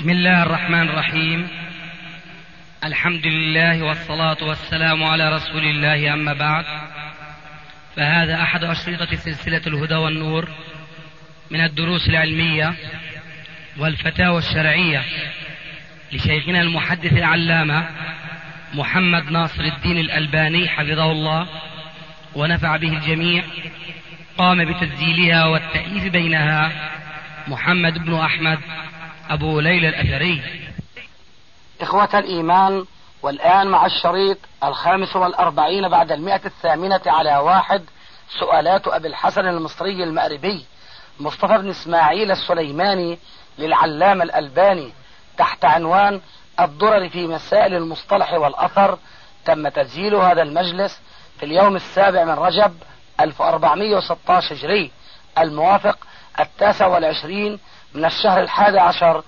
بسم الله الرحمن الرحيم. الحمد لله والصلاة والسلام على رسول الله، أما بعد، فهذا أحد أشرطة سلسلة الهدى والنور من الدروس العلمية والفتاوى الشرعية لشيخنا المحدث العلامة محمد ناصر الدين الألباني حفظه الله ونفع به الجميع. قام بتسجيلها والتأليف بينها محمد بن أحمد أبو ليلى الأثري. إخوة الإيمان، والآن مع الشريط 45 بعد 108 على 1، سؤالات أبي الحسن المصري المأربي مصطفى بن إسماعيل السليماني للعلامة الألباني تحت عنوان الضرر في مسائل المصطلح والأثر. تم تسجيل هذا المجلس في اليوم 7 من رجب 1416 هجري، الموافق 29 من الشهر 11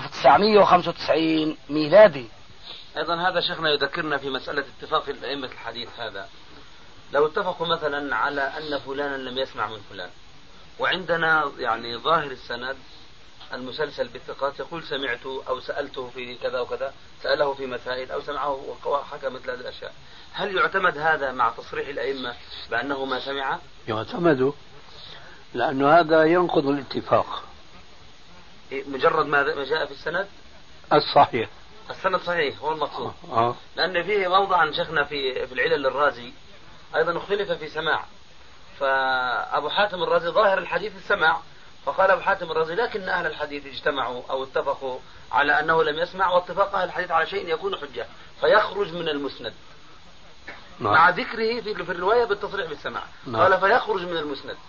1995 ميلادي. أيضا هذا شيخنا يذكرنا في مسألة اتفاق الأئمة الحديث. هذا لو اتفقوا مثلا على أن فلانا لم يسمع من فلان، وعندنا يعني ظاهر السند المسلسل بالثقات يقول سمعت أو سألته في كذا وكذا، سأله في مسائل أو سمعه وحكى مثل هذه الأشياء، هل يعتمد هذا مع تصريح الأئمة بأنه ما سمع؟ يعتمد، لأنه هذا ينقض الاتفاق. مجرد ما جاء في السند الصحيح، السند صحيح هو المقصود. لأن فيه موضعا شيخنا في العلل للرازي أيضا اختلف في سماع، فأبو حاتم الرازي ظاهر الحديث السماع، فقال أبو حاتم الرازي لكن أهل الحديث اجتمعوا أو اتفقوا على أنه لم يسمع، واتفاق أهل الحديث على شيء يكون حجة فيخرج من المسند مع ذكره في الرواية بالتصريح بالسماع. قال فيخرج من المسند.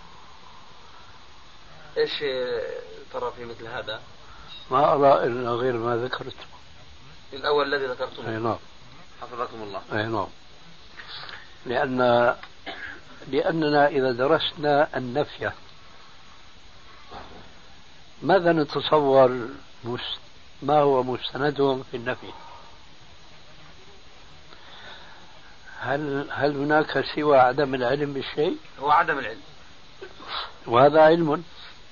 إيش ترى في مثل هذا؟ ما أرى إلا غير ما ذكرت الأول الذي ذكرته. أي نعم، حفظكم الله. أي نعم، لأننا إذا درسنا النفي ماذا نتصور ما هو مستندهم في النفي؟ هل هناك سوى عدم العلم بالشيء؟ هو عدم العلم، وهذا علم.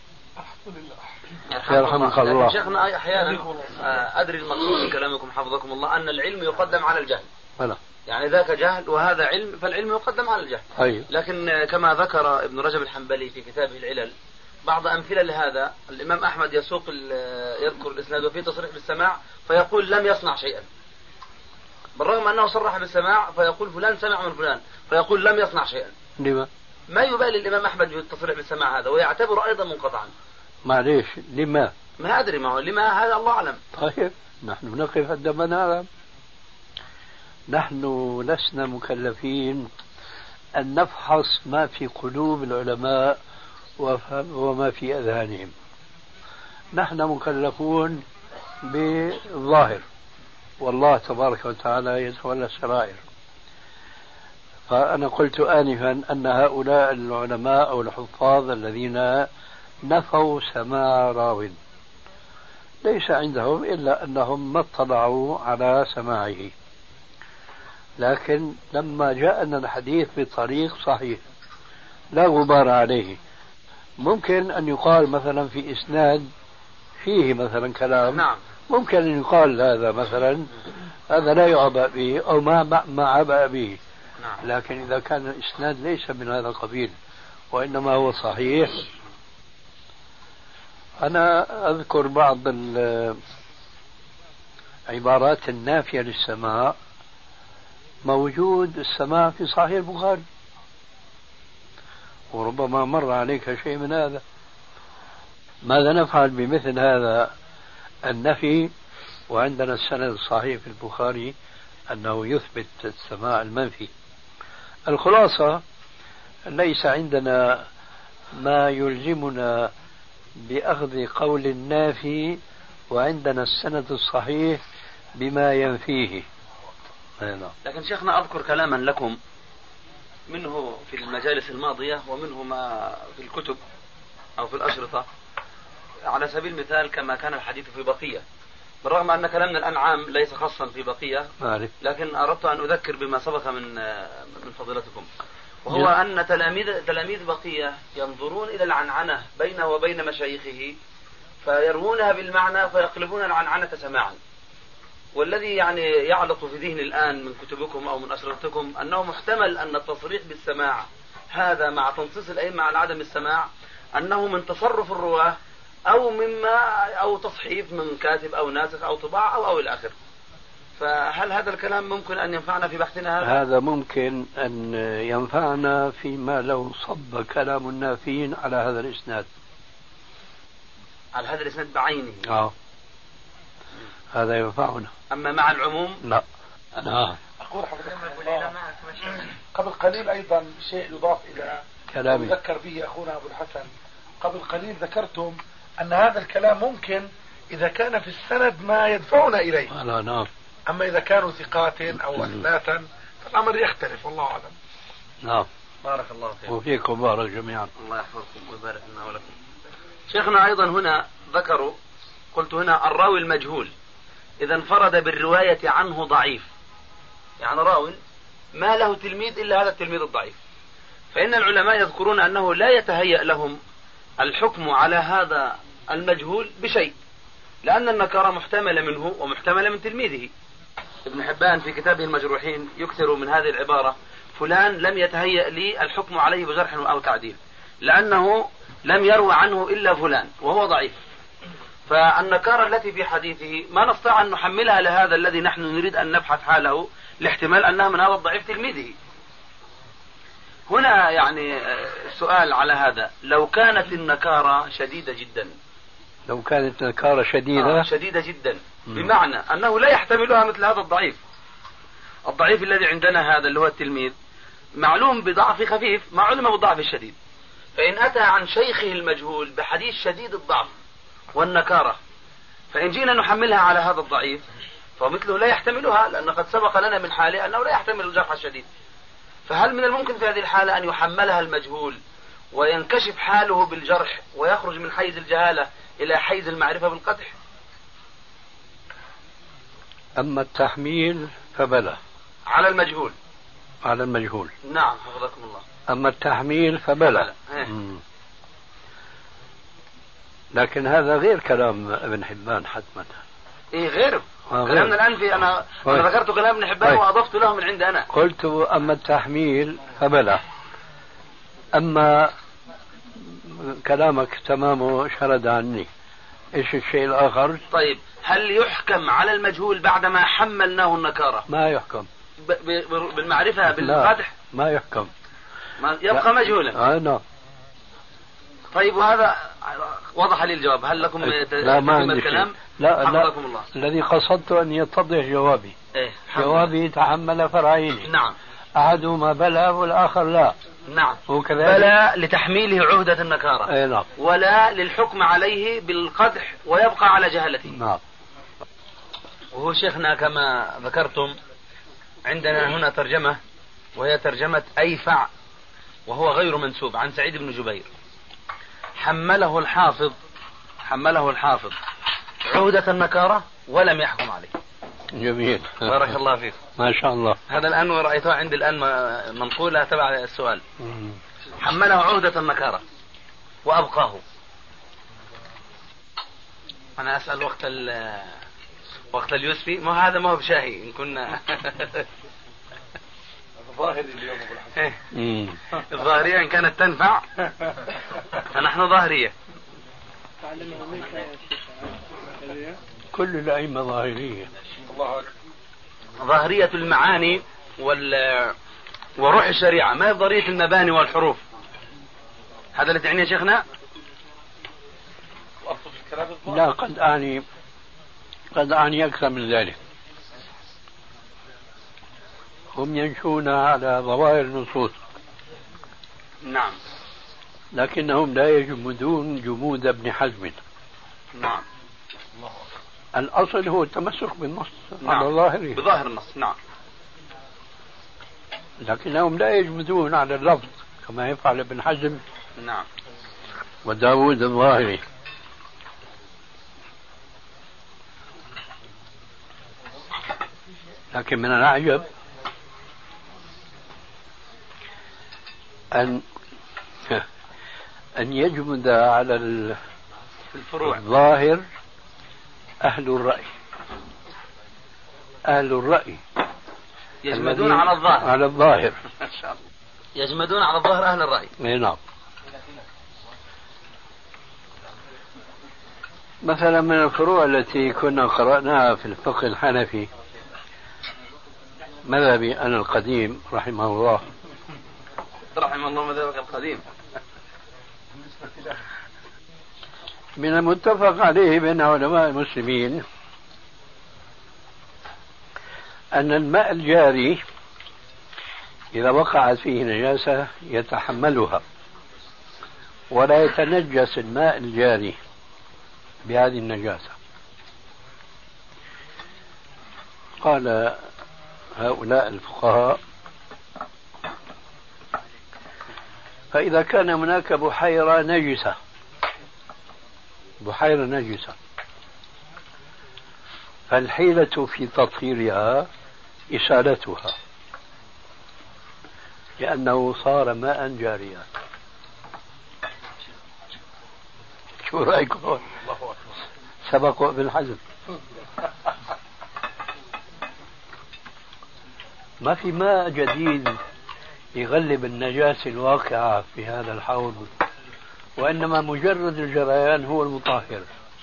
يرحمك الله. شيخنا أحيانا أدري المقصود من كلامكم حفظكم الله أن العلم يقدم على الجهل. يعني ذاك جهل وهذا علم، فالعلم يقدم على الجهل. أيوه. لكن كما ذكر ابن رجب الحنبلي في كتابه العلل بعض أمثلة لهذا، الإمام أحمد يذكر الإسناد وفيه تصريح بالسماع فيقول لم يصنع شيئا، بالرغم أنه صرح بالسماع فيقول فلان سمع من فلان فيقول لم يصنع شيئا. لما؟ ما يبالي الإمام أحمد بالتصريح بالسماع هذا ويعتبر أيضا منقطعا. معليش، لما؟ ما أدري ما هو لما، هذا الله أعلم. طيب نحن نقف عندما نعلم. نحن لسنا مكلفين أن نفحص ما في قلوب العلماء وما في أذهانهم. نحن مكلفون بالظاهر، والله تبارك وتعالى يتولى السرائر. فأنا قلت آنفا أن هؤلاء العلماء أو الحفاظ الذين نفوا سماع راو ليس عندهم إلا أنهم ما اطلعوا على سماعه، لكن لما جاءنا الحديث بطريق صحيح لا غبار عليه، ممكن أن يقال مثلا في إسناد فيه مثلا كلام. نعم. ممكن أن يقال هذا مثلا هذا لا يعبأ به أو ما عبأ به. نعم. لكن إذا كان الإسناد ليس من هذا القبيل وإنما هو صحيح. أنا أذكر بعض العبارات النافية للسماع. موجود السماع في صحيح البخاري، وربما مر عليك شيء من هذا. ماذا نفعل بمثل هذا النفي وعندنا السند الصحيح في البخاري أنه يثبت السماع المنفي؟ الخلاصة ليس عندنا ما يلزمنا بأخذ قول النافي وعندنا السند الصحيح بما ينفيه. لكن شيخنا أذكر كلاما لكم منه في المجالس الماضية ومنه ما في الكتب أو في الأشرطة، على سبيل المثال كما كان الحديث في بقية، بالرغم أن كلامنا الأنعام ليس خاصا في بقية، لكن أردت أن أذكر بما سبق من فضيلتكم، وهو أن تلاميذ بقية ينظرون إلى العنعنة بينه وبين مشايخه فيروونها بالمعنى فيقلبون العنعنة سماعا. والذي يعني يعلق في ذهني الآن من كتبكم أو من أشرطتكم أنه محتمل أن التصريح بالسماع هذا مع تنصيص الأئمة على عدم السماع أنه من تصرف الرواة أو تصحيف من كاتب أو ناسخ أو طباعة أو إلى آخره. فهل هذا الكلام ممكن أن ينفعنا في بحثنا هذا؟ هذا ممكن أن ينفعنا فيما لو صب كلام النافين على هذا الإسناد، على هذا الإسناد بعينه. هذا ينفعنا. أما مع العموم لا. أقول حضرتك قبل قليل أيضا شيء يضاف إلى كلامي ذكر به أخونا أبو الحسن. قبل قليل ذكرتم أن هذا الكلام ممكن إذا كان في السند ما يدفعنا إليه. نعم. أما إذا كانوا ثقات أو أثباتا فالأمر يختلف والله أعلم. نعم. بارك الله فيك. وفيكم بارك جميعا. الله يحفظكم ويبارك لنا ولكم. شيخنا أيضا هنا ذكروا، قلت هنا الراوي المجهول إذا انفرد بالرواية عنه ضعيف، يعني راوي ما له تلميذ إلا هذا التلميذ الضعيف، فإن العلماء يذكرون أنه لا يتهيأ لهم الحكم على هذا المجهول بشيء، لأن النكارة محتملة منه ومحتملة من تلميذه. ابن حبان في كتابه المجروحين يكثر من هذه العبارة: فلان لم يتهيأ لي الحكم عليه بجرح أو تعديل، لأنه لم يروى عنه إلا فلان وهو ضعيف. فالنكارة التي في حديثه ما نستطيع أن نحملها لهذا الذي نحن نريد أن نبحث حاله، لاحتمال أنها من هذا الضعيف تلميذه. هنا يعني سؤال على هذا: لو كانت النكارة شديدة جدا، لو كانت نكارة شديدة شديدة جدا بمعنى أنه لا يحتملها مثل هذا الضعيف الذي عندنا هذا اللي هو التلميذ معلوم بضعف خفيف ما علم بالضعف الشديد، فإن أتى عن شيخه المجهول بحديث شديد الضعف والنكارة، فإن جينا نحملها على هذا الضعيف فمثله لا يحتملها، لأن قد سبق لنا من حاله أنه لا يحتمل الجرح الشديد. فهل من الممكن في هذه الحالة أن يحملها المجهول وينكشف حاله بالجرح ويخرج من حيز الجهالة إلى حيز المعرفة بالقدح؟ أما التحميل فبلى على المجهول. نعم حفظكم الله. أما التحميل فبلى. لكن هذا غير كلام ابن حبان حتما. غيره. كلامنا الآن في أنا ذكرت كلام ابن حبان وأضفت له من عند أنا. قلت أما التحميل فبلى. أما كلامك تمامه شرد عني. إيش الشيء الآخر؟ طيب هل يحكم على المجهول بعدما حملناه النكارة؟ ما يحكم. بالمعرفة بالفتح؟ ما يحكم. يبقى مجهولا. نعم. طيب وهذا وضح لي الجواب. هل لكم لا ما عندي الكلام؟ لا الله. الذي قصدت أن يتضح جوابي. جوابي تحمل فرعين. نعم. أحدهما بلى والآخر لا. نعم. بلى لتحميله عهدة النكارة. نعم. ولا للحكم عليه بالقدح ويبقى على جهلته. نعم. وهو شيخنا كما ذكرتم عندنا هنا ترجمة، وهي ترجمة أيفع، وهو غير منسوب، عن سعيد بن جبير. حمله الحافظ عهدة النكارة ولم يحكم عليه. جميل. بارك الله فيك. ما شاء الله. هذا الآن رأيته عندي الآن منقولة تبع السؤال. حمله عهدة النكارة وأبقاه. أنا أسأل وقت اليوسفي، ما هذا ما هو بشاهي إن كنا ظاهري اليوم أبو الحسن. الظاهرية إن كانت تنفع فنحن ظاهرية. كل الأئمة ظاهرية. ظاهرية المعاني وروح الشريعة، ما هي ظاهرية المباني والحروف. هذا اللي تعنيه شيخنا؟ لا قد أعني أكثر من ذلك. هم ينشون على ظواهر النصوص. نعم. لكنهم لا يجمدون جمود ابن حزم. نعم. الأصل هو التمسك بالنص. نعم. على ظاهره بظاهر النص. نعم. لكنهم لا يجمدون على اللفظ كما يفعل ابن حزم. نعم. وداود الظاهري. لكن من العجب أن يجمد على في الفروع. الظاهر أهل الرأي، أهل الرأي يجمدون على الظاهر، على الظاهر يجمدون على الظاهر أهل الرأي. نعم. مثلا من الفروع التي كنا قرأناها في الفقه الحنفي مذهبي أنا القديم رحمه الله، رحمه الله مذهبك القديم، من المتفق عليه بين علماء المسلمين أن الماء الجاري إذا وقعت فيه نجاسة يتحملها ولا يتنجس الماء الجاري بهذه النجاسة. قال هؤلاء الفقهاء: فإذا كان هناك بحيرة نجسة، بحيرة نجسة، فالحيلة في تطهيرها إسالتها لأنه صار ماء جاريا. شو رأيكم؟ سبقوا ابن حزم. ما في ماء جديد يغلب النجاسة الواقعة في هذا الحوض، وإنما مجرد الجريان هو المطهر.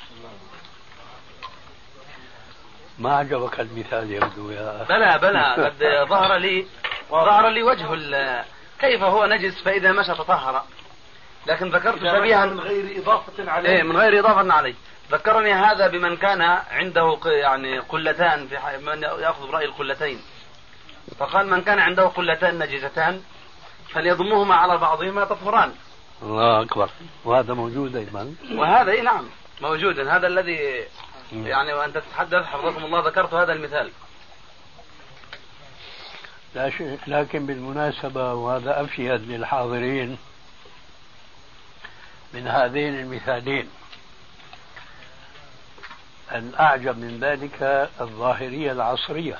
ما عجبك المثال يبدو يا بلى قد ظهر لي وجه كيف هو نجس فإذا مشى تطهر، لكن ذكرت شبيها من غير إضافة عليه. إيه، من غير إضافة عليه. ذكرني هذا بمن كان عنده يعني قلتان، في من يأخذ برأي القلتين، فقال من كان عنده قلتان نجستان فليضمهما على بعضهما تطهران. الله أكبر. وهذا موجود أيضا، وهذا نعم موجود، هذا الذي يعني وأنت تتحدث حفظكم الله ذكرت هذا المثال. لكن بالمناسبة، وهذا أفيد للحاضرين من هذين المثالين، الأعجب من ذلك الظاهرية العصرية.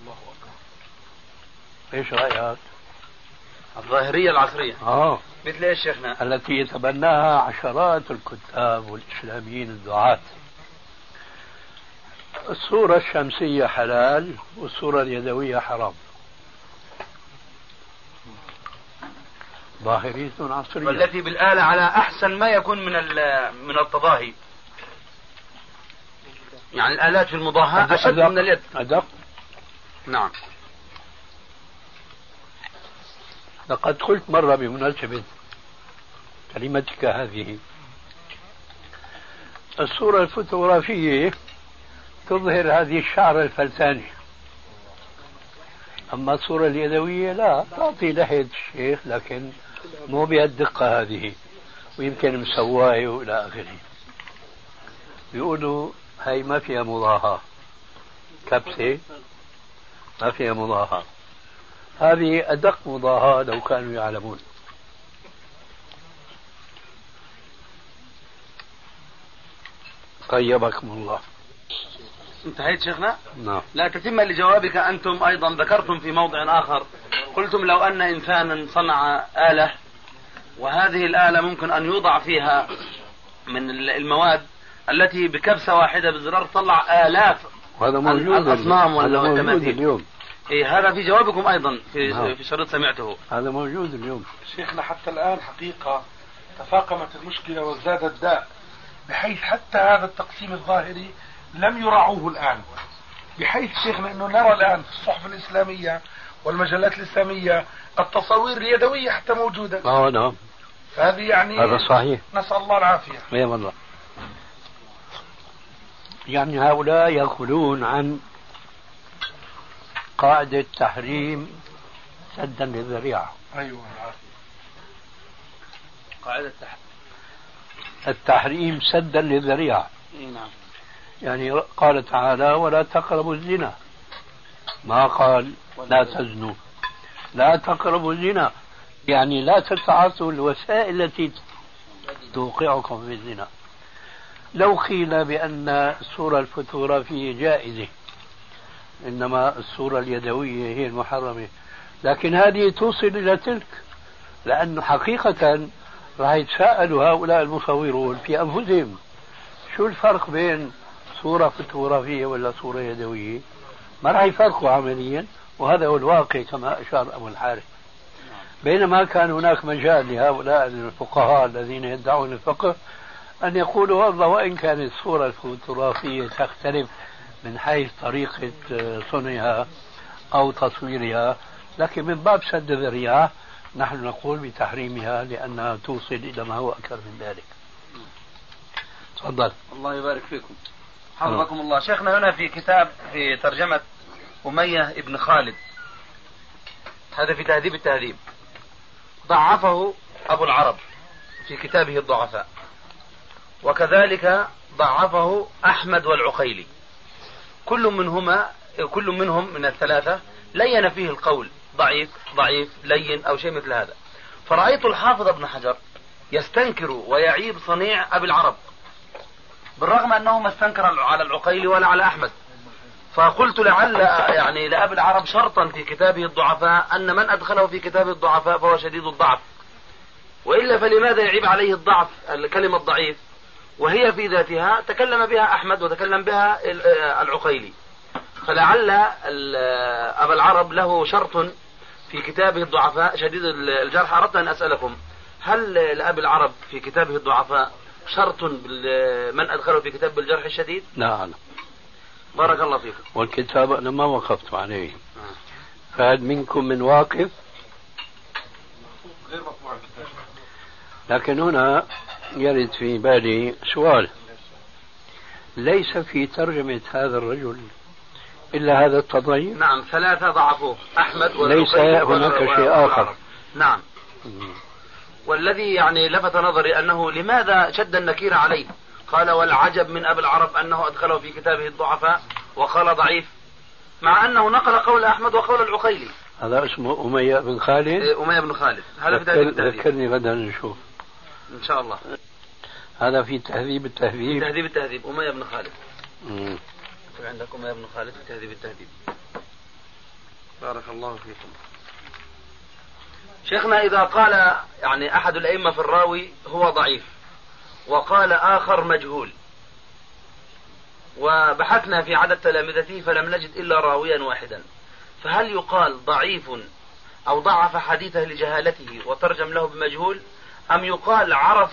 ايش رأيك؟ الظاهرية العصرية مثل ايش شيخنا؟ التي يتبناها عشرات الكتاب والإسلاميين الدعاة. الصورة الشمسية حلال والصورة اليدوية حرام. ظاهرية عصرية، والتي بالآلة على أحسن ما يكون من التضاهي، يعني الآلات في المضاهاة أشد من اليد، أدق. نعم. لقد قلت مرة بمناسبة كلمتك هذه: الصورة الفوتوغرافية تظهر هذه الشعر الفلساني، أما الصورة اليدوية لا، تعطي لحية الشيخ لكن مو بهالدقة هذه، ويمكن مسواية وإلى آخره. بيقولوا هاي ما فيها مضاهاة، كبسة ما فيها مضاهاة، هذه أدق مضاهاة لو كانوا يعلمون. طيبكم الله. انتهيت شيخنا؟ نعم. لا تتم لجوابك، أنتم أيضا ذكرتم في موضع آخر، قلتم لو أن إنسانا صنع آلة، وهذه الآلة ممكن أن يوضع فيها من المواد التي بكبسة واحدة بزرار تطلع آلاف وهذا موجود الأصنام والتماثيل اليوم. إيه، هذا في جوابكم أيضا في شريط سمعته، هذا موجود اليوم. شيخنا حتى الآن حقيقة تفاقمت المشكلة وازداد الداء، بحيث حتى هذا التقسيم الظاهري لم يراعوه الآن، بحيث شيخنا أنه نرى الآن في الصحف الإسلامية والمجلات الإسلامية التصاوير اليدوية حتى موجودة. نعم. هذه يعني هذا صحيح، نسأل الله العافية. اي والله. يعني هؤلاء يقولون عن قاعدة تحريم سدا للذريعة. أيوة، قاعدة التحريم سدا للذريعة. نعم. يعني قال تعالى: ولا تقربوا الزنا، ما قال لا تزنوا، لا تقربوا الزنا، يعني لا تتعاطوا الوسائل التي توقعكم في الزنا. لو قيل بأن الصورة الفوتوغرافية جائزة، إنما الصورة اليدوية هي المحرمة، لكن هذه توصل إلى تلك، لأنه حقيقة راح يتساءلوا هؤلاء المصورون في أنفسهم: شو الفرق بين صورة فوتوغرافية ولا صورة يدوية؟ ما راح يفرقوا عمليا، وهذا هو الواقع كما أشار أبو الحارث. بينما كان هناك مجال لهؤلاء الفقهاء الذين يدعون الفقه أن يقولوا والله وإن كانت الصورة الفوتوغرافية تختلف من حيث طريقة صنعها أو تصويرها، لكن من باب سد الذريعة نحن نقول بتحريمها لأنها توصل إلى ما هو أكثر من ذلك. تفضل. الله يبارك فيكم. حفظكم الله. شيخنا هنا في كتاب في ترجمة أمية ابن خالد، هذا في تهذيب التهذيب، ضعفه أبو العرب في كتابه الضعفاء، وكذلك ضعفه أحمد والعقيلي. كل منهم من الثلاثة لين فيه القول ضعيف ضعيف لين أو شيء مثل هذا. فرأيت الحافظ ابن حجر يستنكر ويعيب صنيع أبي العرب، بالرغم أنه ما استنكر على العقيلي ولا على أحمد. فقلت لعل يعني لأبي العرب شرطا في كتابه الضعفاء أن من أدخله في كتابه الضعفاء فهو شديد الضعف، وإلا فلماذا يعيب عليه الضعف الكلمة ضعيف وهي في ذاتها تكلم بها أحمد وتكلم بها العقيلي. فلعل أبا العرب له شرط في كتابه الضعفاء شديد الجرح. أردت أن أسألكم هل لأبي العرب في كتابه الضعفاء شرط من أدخله في كتاب الجرح الشديد؟ نعم. بارك الله فيكم. والكتاب أنا ما وقفت عليه، فهل منكم من واقف؟ غير مطبوع الكتاب. لكن هنا يرد في بالي سؤال، ليس في ترجمة هذا الرجل إلا هذا التضعيف؟ نعم، ثلاثة ضعفوه، أحمد ليس هناك شيء آخر. نعم. والذي يعني لفت نظري أنه لماذا شد النكير عليه؟ قال والعجب من أبي العرب أنه أدخله في كتابه الضعفاء وقال ضعيف، مع أنه نقل قول أحمد وقول العقيلي. هذا اسمه أمية بن خالد. أمية بن خالد، هذا في تهذيب التهذيب. ذكرني غدا نشوف إن شاء الله. هذا في تهذيب التهذيب. تهذيب التهذيب أمية بن خالد. عندك أمية بن خالد في تهذيب التهذيب. بارك الله فيكم. شيخنا إذا قال يعني أحد الأئمة في الراوي هو ضعيف وقال آخر مجهول، وبحثنا في عدد تلامذته فلم نجد إلا راويا واحدا، فهل يقال ضعيف أو ضعف حديثه لجهالته وترجم له بمجهول، أم يقال عرف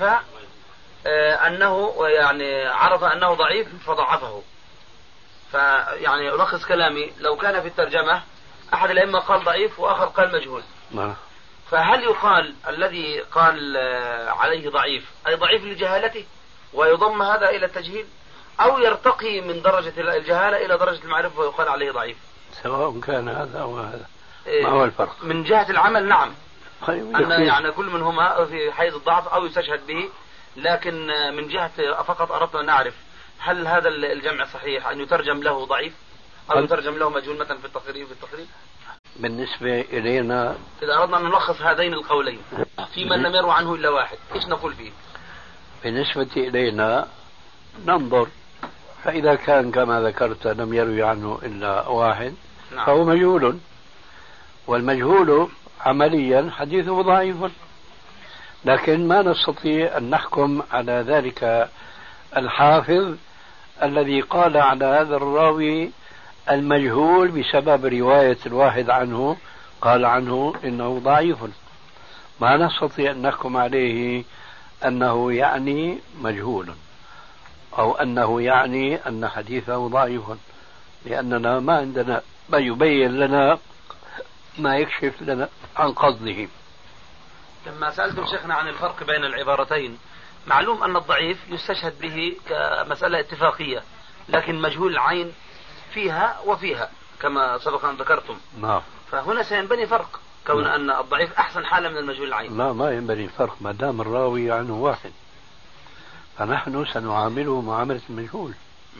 أنه ضعيف فضعفه؟ فيعني ألخص كلامي، لو كان في الترجمة أحد الأئمة قال ضعيف وآخر قال مجهول، فهل يقال الذي قال عليه ضعيف أي ضعيف لجهالته ويضم هذا إلى التجهيل، أو يرتقي من درجة الجهالة إلى درجة المعرفة ويقال عليه ضعيف؟ سواء كان هذا أو هذا، ما هو الفرق؟ من جهة العمل نعم، أن يعني كل منهما في حيز الضعف أو يستشهد به، لكن من جهة فقط أردت أن أعرف هل هذا الجمع صحيح أن يترجم له ضعيف أو يترجم له مجهول مثلا في التقريب بالنسبة إلينا إذا أردنا أن نلخص هذين القولين في من لم يروى عنه إلا واحد، إيش نقول فيه؟ بالنسبة إلينا ننظر، فإذا كان كما ذكرت لم يروي عنه إلا واحد نعم. فهو مجهول، والمجهول عمليا حديثه ضعيف، لكن ما نستطيع أن نحكم على ذلك الحافظ الذي قال على هذا الراوي المجهول بسبب رواية الواحد عنه قال عنه إنه ضعيف، ما نستطيع أن نحكم عليه أنه يعني مجهول أو أنه يعني أن حديثه ضعيف، لأننا ما عندنا ما يبين لنا ما يكشف لنا عن قصده. لما سألتم شيخنا عن الفرق بين العبارتين، معلوم أن الضعيف يستشهد به كمسألة اتفاقية، لكن مجهول العين فيها وفيها كما سبق أن ذكرتم. نعم. فهنا سينبني فرق كون أن الضعيف أحسن حالة من المجهول العين. لا، ما ينبني فرق ما دام الراوي عنه واحد، فنحن سنعامله معاملة المجهول.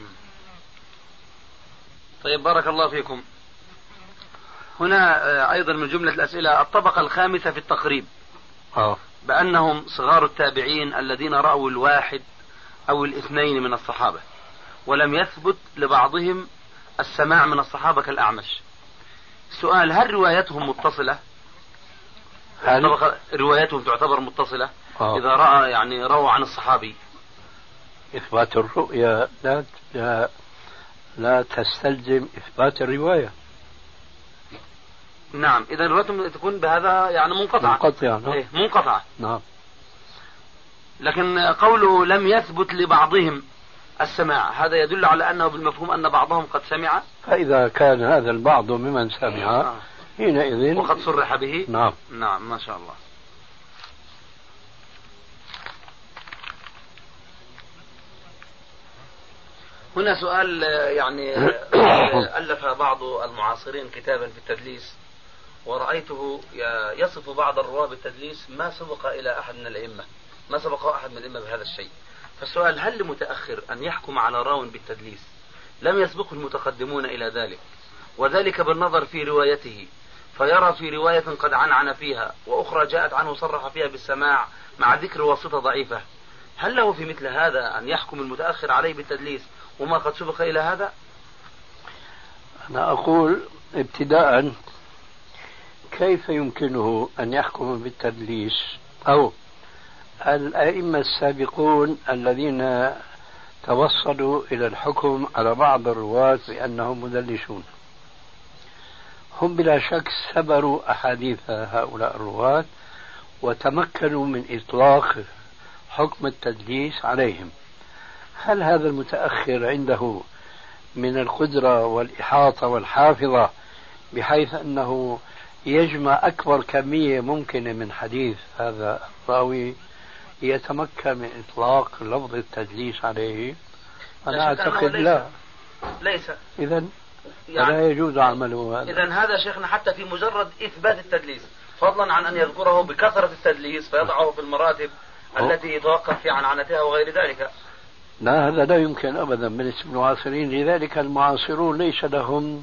طيب بارك الله فيكم. هنا أيضا من جملة الأسئلة الطبقة الخامسة في التقريب بأنهم صغار التابعين الذين رأوا الواحد أو الاثنين من الصحابة ولم يثبت لبعضهم السماع من الصحابة كالأعمش. سؤال، هل روايتهم متصلة؟ روايتهم تعتبر متصلة إذا رأى روى عن الصحابي إثبات الرؤية لا تستلزم إثبات الرواية. نعم، إذا الرواية تكون بهذا يعني منقطعة. منقطعة. نعم. لكن قوله لم يثبت لبعضهم السماع، هذا يدل على أنه بالمفهوم أن بعضهم قد سمع. فإذا كان هذا البعض ممن سمع حينئذ وقد صرح به. نعم. نعم، ما شاء الله. هنا سؤال يعني ألف بعض المعاصرين كتابا في التدليس، ورأيته يصف بعض الرواة بالتدليس ما سبق إلى أحد من الأئمة، ما سبق أحد من الأئمة بهذا الشيء. فالسؤال: هل لمتأخر أن يحكم على راو بالتدليس لم يسبقه المتقدمون إلى ذلك، وذلك بالنظر في روايته، فيرى في رواية قد عنعن فيها وأخرى جاءت عنه صرح فيها بالسماع مع ذكر واسطة ضعيفة، هل له في مثل هذا أن يحكم المتأخر عليه بالتدليس وما قد سبق إلى هذا؟ أنا أقول ابتداء، كيف يمكنه أن يحكم بالتدليس؟ أو الأئمة السابقون الذين توصلوا إلى الحكم على بعض الرواة بأنهم مدلسون، هم بلا شك سبروا أحاديث هؤلاء الرواة وتمكنوا من إطلاق حكم التدليس عليهم. هل هذا المتأخر عنده من القدرة والإحاطة والحافظة بحيث أنه يجمع أكبر كمية ممكنة من حديث هذا الراوي يتمكن من إطلاق لفظ التدليس عليه؟ أنا أعتقد ليس. إذن يعني لا يجوز عمله هذا. إذن هذا شيخنا حتى في مجرد إثبات التدليس، فضلا عن أن يذكره بكثرة التدليس فيضعه في المراتب التي يتوقف في عنعنتها وغير ذلك. لا، هذا لا يمكن أبدا بالنسبة للمعاصرين. لذلك المعاصرون ليس لهم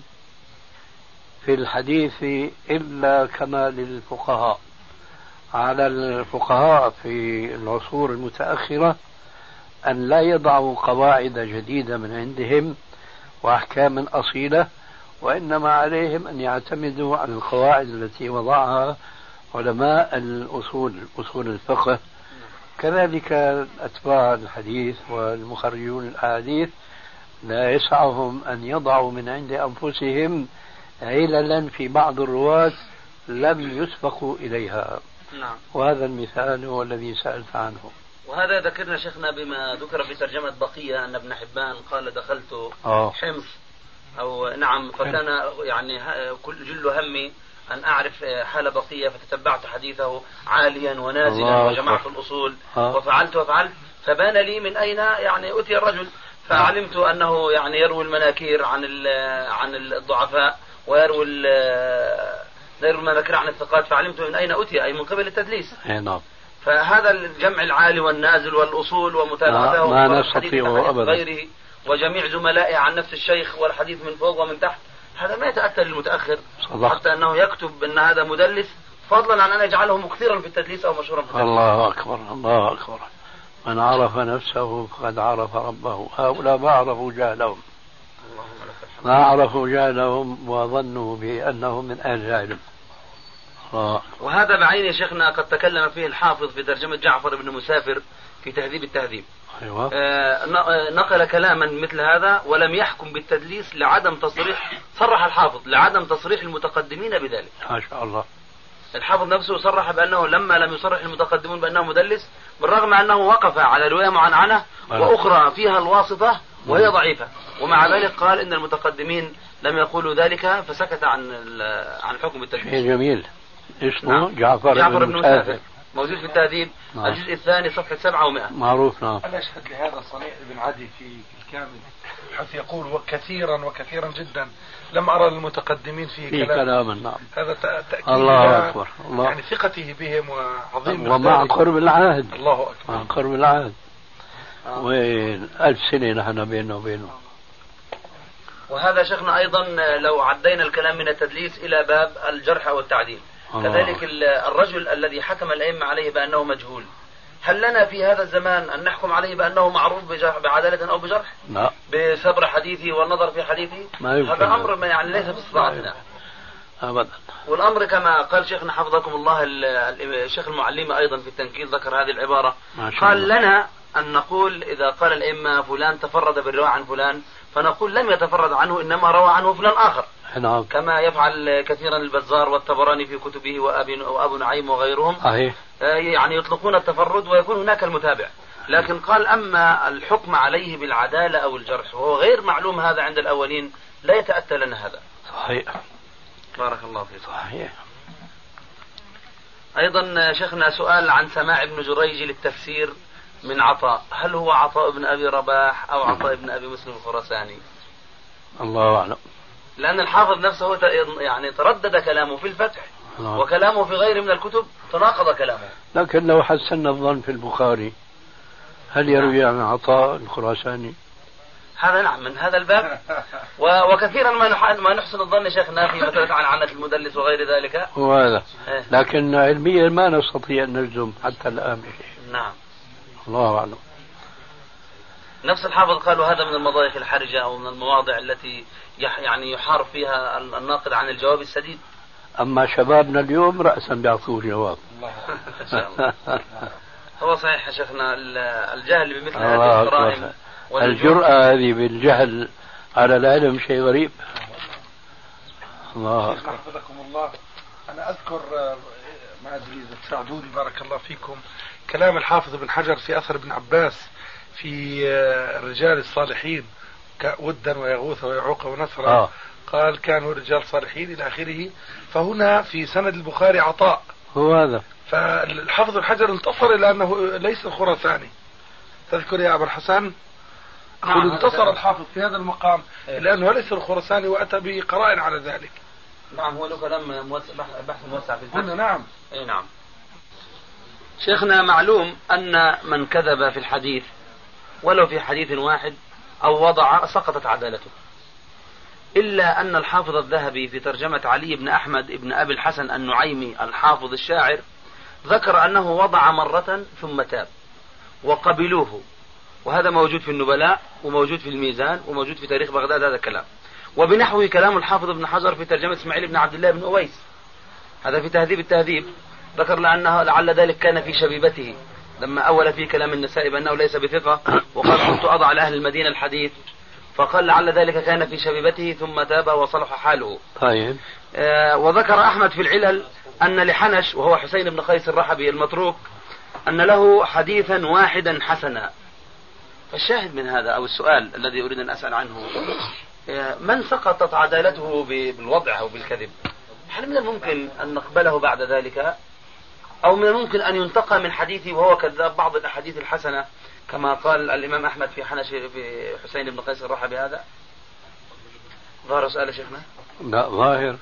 في الحديث إلا كما للفقهاء. على الفقهاء في العصور المتأخرة أن لا يضعوا قواعد جديدة من عندهم وأحكام أصيلة، وإنما عليهم أن يعتمدوا على القواعد التي وضعها علماء أصول الفقه. كذلك أتباع الحديث والمخرجون الأحاديث لا يسعهم أن يضعوا من عند أنفسهم عللا في بعض الرواة لم يسبقوا إليها. نعم. وهذا المثال هو الذي سألت عنه. وهذا ذكرنا شيخنا بما ذكر في ترجمة بقية أن ابن حبان قال دخلت حمص أو نعم، فكان يعني كل جل همي أن أعرف حال بقية، فتتبعت حديثه عاليا ونازلا وجمعت الأصول وفعلت، فبان لي من أين يعني أتي الرجل، فعلمت أنه يعني يروي المناكير عن الضعفاء ويروي المناكير عن الثقات، فعلمت من أين أتي، أي من قبل التدليس. نعم. فهذا الجمع العالي والنازل والأصول ومتابعته ما نستطيع أبدا غيره وجميع زملائه عن نفس الشيخ والحديث من فوق ومن تحت، هذا ما يتأتى للمتأخر حتى أنه يكتب أن هذا مدلس، فضلا عن أن يجعله مكثرا في التدليس أو مشهورا في التدليس. الله أكبر، الله أكبر. من عرف نفسه فقد عرف ربه. هؤلاء ما عرفوا جهلهم، ما عرفوا جهلهم وظنوا بأنهم من أهل العلم. وهذا بعينه شيخنا قد تكلم فيه الحافظ في ترجمة جعفر بن مسافر في تهذيب التهذيب. أيوة. نقل كلاما مثل هذا ولم يحكم بالتدليس لعدم تصريح، صرح الحافظ لعدم تصريح المتقدمين بذلك. ما شاء الله. الحافظ نفسه صرح بأنه لما لم يصرح المتقدمون بأنه مدلس، بالرغم أنه وقف على رواية معنعنة وأخرى فيها الواسطة وهي ضعيفة، ومع ذلك قال إن المتقدمين لم يقولوا ذلك فسكت عن حكم التدليس. شيء جميل. اسمه نعم. جعفر بن مسافر، موجود في التهذيب. نعم. الجزء الثاني صفحة 700. معروف. نعم. أنا أشهد لهذا صنيع ابن عدي في الكامل حيث يقول وكثيرا جدا لم أرى المتقدمين في كلاما. نعم. هذا تأكيد الله أكبر. الله. يعني ثقته بهم وعظيم ومع قرب العهد. الله أكبر. مع قرب العهد. وين 1000 سنة نحن بيننا وبينه. وهذا شيخنا أيضا لو عدينا الكلام من التدليس إلى باب الجرح والتعديل، كذلك الرجل الذي حكم الأئمة عليه بأنه مجهول، هل لنا في هذا الزمان أن نحكم عليه بأنه معروف بعدالة أو بجرح؟ لا. بصبر حديثه والنظر في حديثه؟ هذا أمر يعني ليس في استطاعتنا أبدا. والأمر كما قال شيخنا حفظكم الله الشيخ المعلمي أيضا في التنكيل ذكر هذه العبارة، قال لنا أن نقول إذا قال الأئمة فلان تفرد بالرواية عن فلان فنقول لم يتفرد عنه إنما روى عنه فلان آخر، كما يفعل كثيرا البزار والطبراني في كتبه وأبو نعيم وغيرهم. يعني يطلقون التفرد ويكون هناك المتابع. لكن قال أما الحكم عليه بالعدالة أو الجرح وهو غير معلوم هذا عند الأولين لا يتأتى لنا هذا. صحيح. بارك الله فيك. صحيح. أيضا شيخنا سؤال عن سماع ابن جريج للتفسير من عطاء، هل هو عطاء بن أبي رباح أو عطاء بن أبي مسلم الخراساني؟ الله أعلم. لأن الحافظ نفسه يعني تردد كلامه في الفتح وكلامه في غير من الكتب تناقض كلامه. لكن لو حسن الظن في البخاري هل يروي عن عطاء الخراساني؟ هذا نعم من هذا الباب. وكثيرا ما نحسن الظن شيخنا في مسألة عن عنة المدلس وغير ذلك. وهذا لكن علميا ما نستطيع أن نجزم حتى الآن. نعم. الله أعلم. نفس الحافظ قالوا هذا من المضايق الحرجة أو من المواضع التي يعني يحار فيها الناقد عن الجواب السديد. أما شبابنا اليوم رأسا بيعطوه جواب. هو صحيح شيخنا الجهل بمثل هذه الجرائم الجرأة هذه بالجهل على العلم شيء غريب. الله حفظكم الله. أنا أذكر ما أدري إذا تساعدوني بارك الله فيكم كلام الحافظ بن حجر في أثر ابن عباس في الرجال الصالحين ودا ويغوث ويعوق ونسرا. قال كانوا رجال صالحين إلى آخره. فهنا في سند البخاري عطاء هو هذا. فالحافظ الحجر انتصر إلى أنه ليس الخراساني. تذكر يا أبا الحسن؟ أقول انتصر الحافظ في هذا المقام لأنه ليس الخراساني وأتى بقرائن على ذلك. نعم هو له كلام بحث موسع في الفتح. نعم. أي نعم. شيخنا معلوم أن من كذب في الحديث ولو في حديث واحد أو وضع سقطت عدالته، إلا أن الحافظ الذهبي في ترجمة علي بن أحمد بن أبي الحسن النعيمي الحافظ الشاعر ذكر أنه وضع مرة ثم تاب وقبلوه، وهذا موجود في النبلاء وموجود في الميزان وموجود في تاريخ بغداد هذا الكلام. وبنحوه كلام الحافظ ابن حجر في ترجمة إسماعيل بن عبد الله بن أويس هذا في تهذيب التهذيب، ذكر لأنه لعل ذلك كان في شبيبته لما أول في كلام النسائي بأنه ليس بثقة وقال كنت أضع لأهل المدينة الحديث، فقال لعل ذلك كان في شبيبته ثم تاب وصلح حاله. طيب. وذكر أحمد في العلل أن لحنش وهو حسين بن قيس الرحبي المتروك أن له حديثا واحدا حسنا. فالشاهد من هذا أو السؤال الذي أريد أن أسأل عنه من سقطت عدالته بالوضع أو بالكذب، هل من الممكن أن نقبله بعد ذلك أو من الممكن أن ينتقى من حديثه وهو كذاب بعض الأحاديث الحسنة كما قال الإمام أحمد في حنش في حسين بن قيس الرحبي؟ هذا ظاهر سؤال شيخنا؟ لا ظاهر.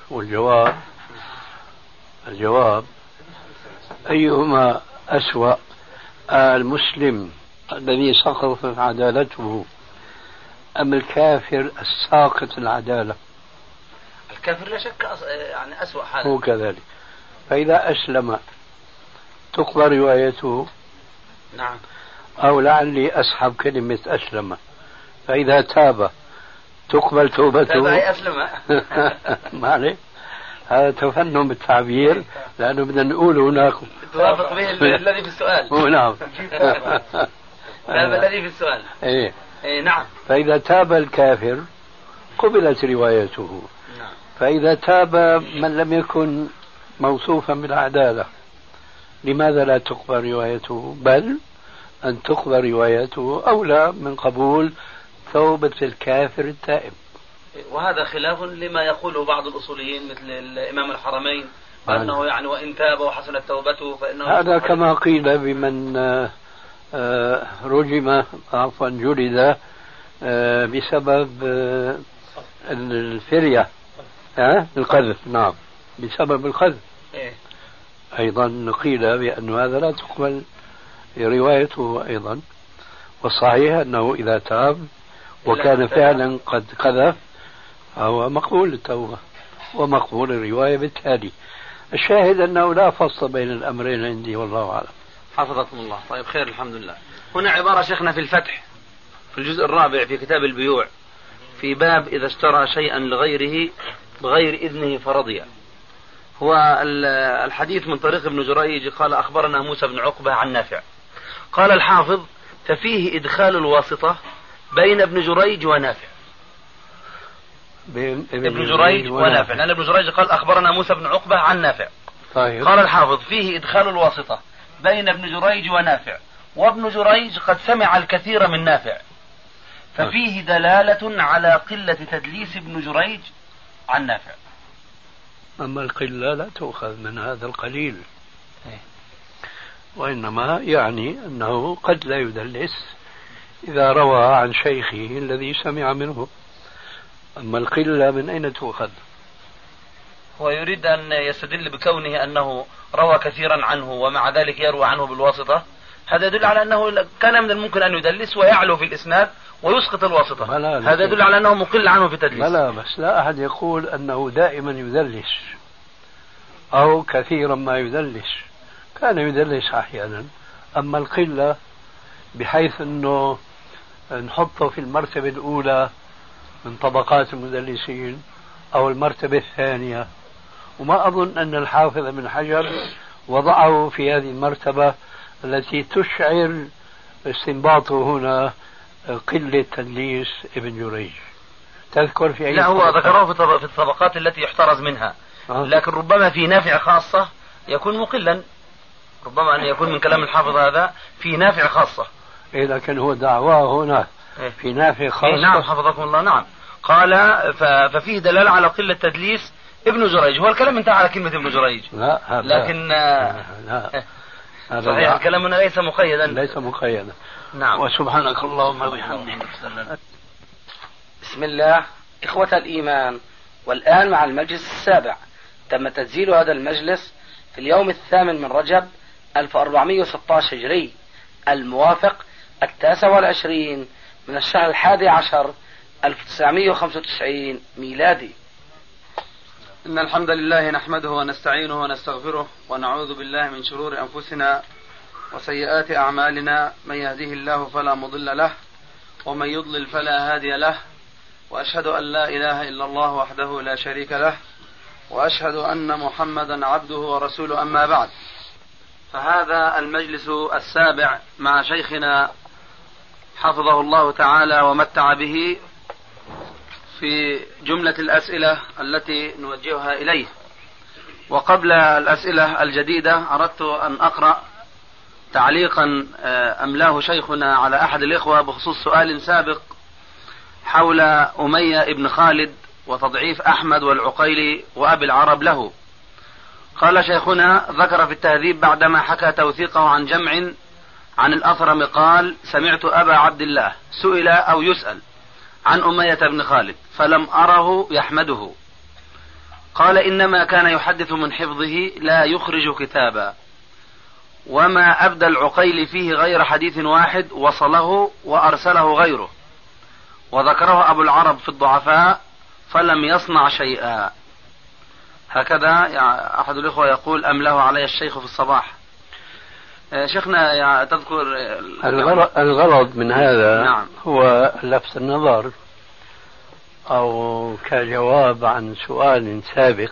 والجواب أيهما أسوأ، المسلم الذي سقطت عدالته أم الكافر الساقط العدالة؟ الكافر لا شك يعني أسوأ حاله. هو كذلك. فإذا أسلم تقبل روايته. نعم. أو لعلي أسحب كلمة أسلم، فإذا تاب تقبل توبته. تاب أي أسلم. ما عليه، هذا تفنن بالتعبير لأنه بدنا نقول هناك توافق به الذي في السؤال. نعم. هذا الذي في السؤال. إيه نعم. فإذا تاب الكافر قبلت روايته. نعم. فإذا تاب من لم يكن موصوفا بالعدالة لماذا لا تقبل روايته؟ بل أن تقبل روايته أولى من قبول توبة الكافر التائب. وهذا خلاف لما يقوله بعض الأصوليين مثل الإمام الحرمين أنه يعني وإن تاب وحسنت توبته فإنه هذا كما قيل بمن رجم عفوا جلد بسبب الفرية القذف. نعم بسبب القذف. أيضا قيل بأن هذا لا تقبل روايته أيضا. والصحيح أنه إذا تاب وكان فعلا قد قذف هو مقبول التوبة ومقبول الرواية بالتالي. الشاهد أنه لا فصل بين الأمرين عندي والله أعلم. حفظكم الله. طيب خير الحمد لله. هنا عبارة شيخنا في الفتح في الجزء الرابع في كتاب البيوع في باب إذا اشترى شيئا لغيره بغير إذنه فرضي. هو الحديث من طريق ابن جريج قال أخبرنا موسى بن عقبة عن نافع قال الحافظ ففيه إدخال الواسطة بين ابن جريج ونافع. ابن جريج ونافع، لأن ابن جريج قال أخبرنا موسى بن عقبة عن نافع. طيب. قال الحافظ فيه إدخال الواسطة بين ابن جريج ونافع، وابن جريج قد سمع الكثير من نافع، ففيه دلالة على قلة تدليس ابن جريج عن نافع. أما القلة لا تؤخذ من هذا القليل، وإنما يعني أنه قد لا يدلس إذا روى عن شيخه الذي سمع منه. أما القلة من أين تؤخذ؟ ويريد أن يستدل بكونه أنه روى كثيرا عنه ومع ذلك يروى عنه بالواسطة، هذا يدل على أنه كان من الممكن أن يدلس ويعلو في الإسناد ويسقط الواسطة. هذا يدل على أنه مقل عنه في التدليس. لا بس لا أحد يقول أنه دائما يدلس أو كثيرا ما يدلس، كان يدلس أحيانا. أما القلة بحيث أنه نحطه في المرتبة الأولى من طبقات المدلسين أو المرتبة الثانية، وما أظن أن الحافظ بن حجر وضعه في هذه المرتبة التي تشعر استنباطه هنا قلة تدليس ابن جريج. تذكر في أي؟ لا، هو ذكره في الطبقات التي يحترز منها، لكن ربما في نافع خاصة يكون مقلا، ربما أن يكون من كلام الحافظ هذا في نافع خاصة. لكن هو دعواه هنا في نافع خاصة. نعم حفظكم الله. نعم قال ففيه دلالة على قلة تدليس ابن جريج. هو الكلام انتهى على كلمة ابن جريج. لا لكن لا. صحيح الكلام هنا ليس مقيدا. ليس مقيدا. نعم. وسبحانك اللهم وبحمدك. بسم الله. إخوة الإيمان، والآن مع المجلس السابع. تم تسجيل هذا المجلس في اليوم 8 من رجب 1416 هجري، الموافق 29 من الشهر 11 1995 ميلادي. إن الحمد لله نحمده ونستعينه ونستغفره ونعوذ بالله من شرور أنفسنا وسيئات أعمالنا، من يهده الله فلا مضل له ومن يضلل فلا هادي له، وأشهد أن لا إله إلا الله وحده لا شريك له، وأشهد أن محمدا عبده ورسوله. أما بعد، فهذا المجلس السابع مع شيخنا حفظه الله تعالى ومتع به في جملة الأسئلة التي نوجهها إليه. وقبل الأسئلة الجديدة أردت أن أقرأ تعليقا أملاه شيخنا على أحد الإخوة بخصوص سؤال سابق حول أمية ابن خالد وتضعيف أحمد والعقيلي وأبي العرب له. قال شيخنا: ذكر في التهذيب بعدما حكى توثيقه عن جمع عن الأثرم قال: سمعت أبا عبد الله سئل أو يسأل عن أمية بن خالد فلم أره يحمده، قال: إنما كان يحدث من حفظه لا يخرج كتابا، وما أبدى العقيل فيه غير حديث واحد وصله وأرسله غيره، وذكره أبو العرب في الضعفاء فلم يصنع شيئا. هكذا أحد الإخوة يقول أمله علي الشيخ في الصباح. شيخنا تذكر الغرض من هذا. نعم. هو لفت النظر أو كجواب عن سؤال سابق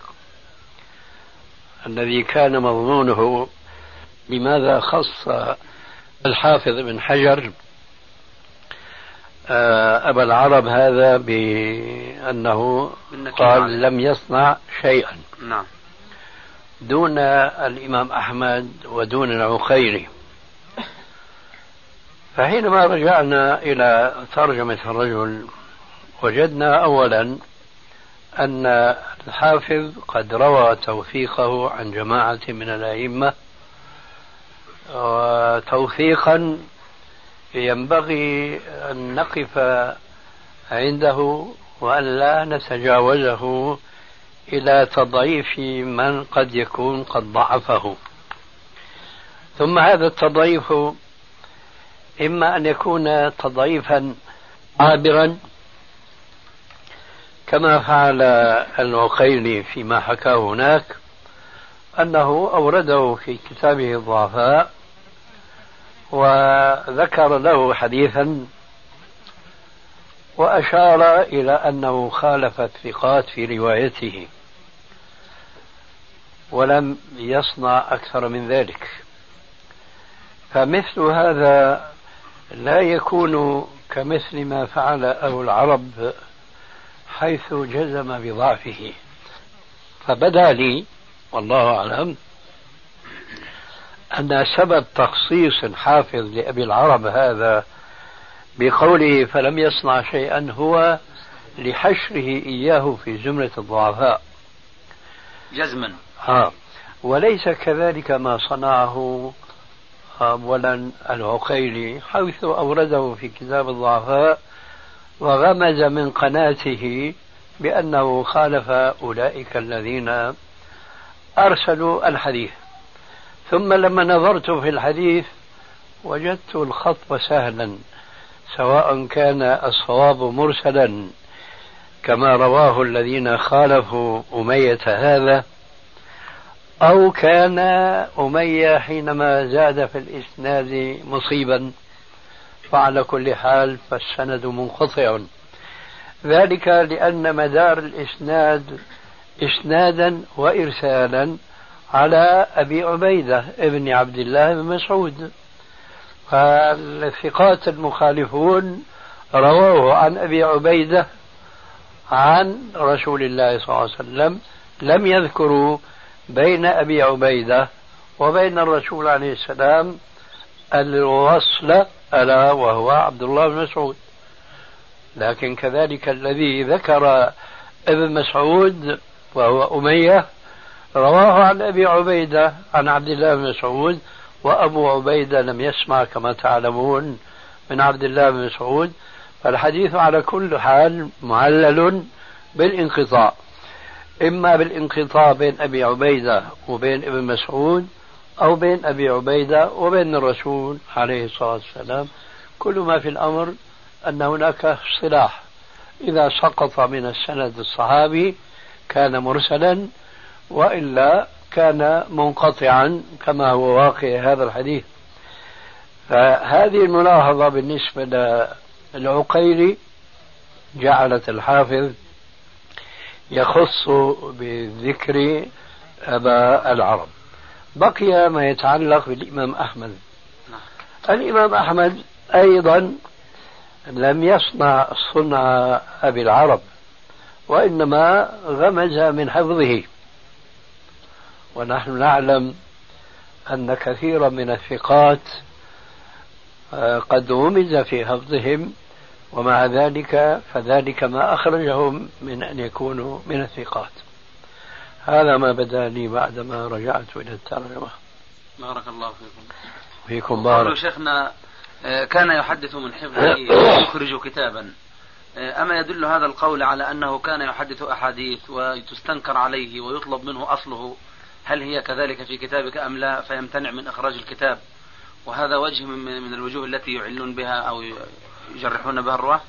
الذي كان مضمونه لماذا خص الحافظ بن حجر أبا العرب هذا بأنه قال لم يصنع شيئا. نعم. دون الإمام أحمد ودون العقيلي. فحينما رجعنا إلى ترجمة الرجل وجدنا أولا أن الحافظ قد روى توثيقه عن جماعة من الأئمة، وتوثيقا ينبغي أن نقف عنده وأن لا نتجاوزه إلى تضعيف من قد يكون قد ضعفه. ثم هذا التضعيف إما أن يكون تضعيفا عابرا كما فعل العقيلي فيما حكاه هناك، أنه أورده في كتابه الضعفاء وذكر له حديثا وأشار إلى أنه خالف الثقات في روايته ولم يصنع أكثر من ذلك. فمثل هذا لا يكون كمثل ما فعل أبو العرب حيث جزم بضعفه. فبدا لي والله أعلم أن سبب تخصيص حافظ لأبي العرب هذا بقوله فلم يصنع شيئا هو لحشره إياه في زمرة الضعفاء جزما. وليس كذلك ما صنعه أولا العقيلي حيث أورده في كتاب الضعفاء وغمز من قناته بأنه خالف أولئك الذين أرسلوا الحديث. ثم لما نظرت في الحديث وجدت الخطب سهلا، سواء كان الصواب مرسلا كما رواه الذين خالفوا أمية هذا، أو كان أمية حينما زاد في الإسناد مصيبا، فعلى كل حال فالسند منقطع. ذلك لأن مدار الإسناد إسنادا وإرسالا على أبي عبيدة ابن عبد الله بن مسعود، فالثقات المخالفون رواه عن أبي عبيدة عن رسول الله صلى الله عليه وسلم، لم يذكروا بين أبي عبيدة وبين الرسول عليه السلام الوصل ألا وهو عبد الله بن مسعود. لكن كذلك الذي ذكر ابن مسعود وهو أمية رواه عن أبي عبيدة عن عبد الله بن مسعود، وأبو عبيدة لم يسمع كما تعلمون من عبد الله بن مسعود، فالحديث على كل حال معلل بالانقطاع، إما بالانقطاع بين أبي عبيدة وبين ابن مسعود، أو بين أبي عبيدة وبين الرسول عليه الصلاة والسلام. كل ما في الأمر أن هناك اصطلاح، إذا سقط من السند الصحابي كان مرسلا، وإلا كان منقطعا كما هو واقع هذا الحديث. فهذه الملاحظة بالنسبة للعقيلي جعلت الحافظ يخص بذكر أبا العرب. بقي ما يتعلق بالإمام أحمد. الإمام أحمد أيضا لم يصنع صنع أبي العرب، وإنما غمز من حفظه، ونحن نعلم أن كثيرا من الثقات قد غمز في حفظهم، ومع ذلك فذلك ما أخرجهم من أن يكونوا من الثقات. هذا ما بدا لي بعدما رجعت إلى الترجمة. بارك الله فيكم. فيكم بارك. شيخنا كان يحدث من حفظه يخرج كتابا، أما يدل هذا القول على أنه كان يحدث أحاديث وتستنكر عليه ويطلب منه أصله؟ هل هي كذلك في كتابك أم لا، فيمتنع من إخراج الكتاب؟ وهذا وجه من الوجوه التي يعلون بها أو يجرحون بها الرواة.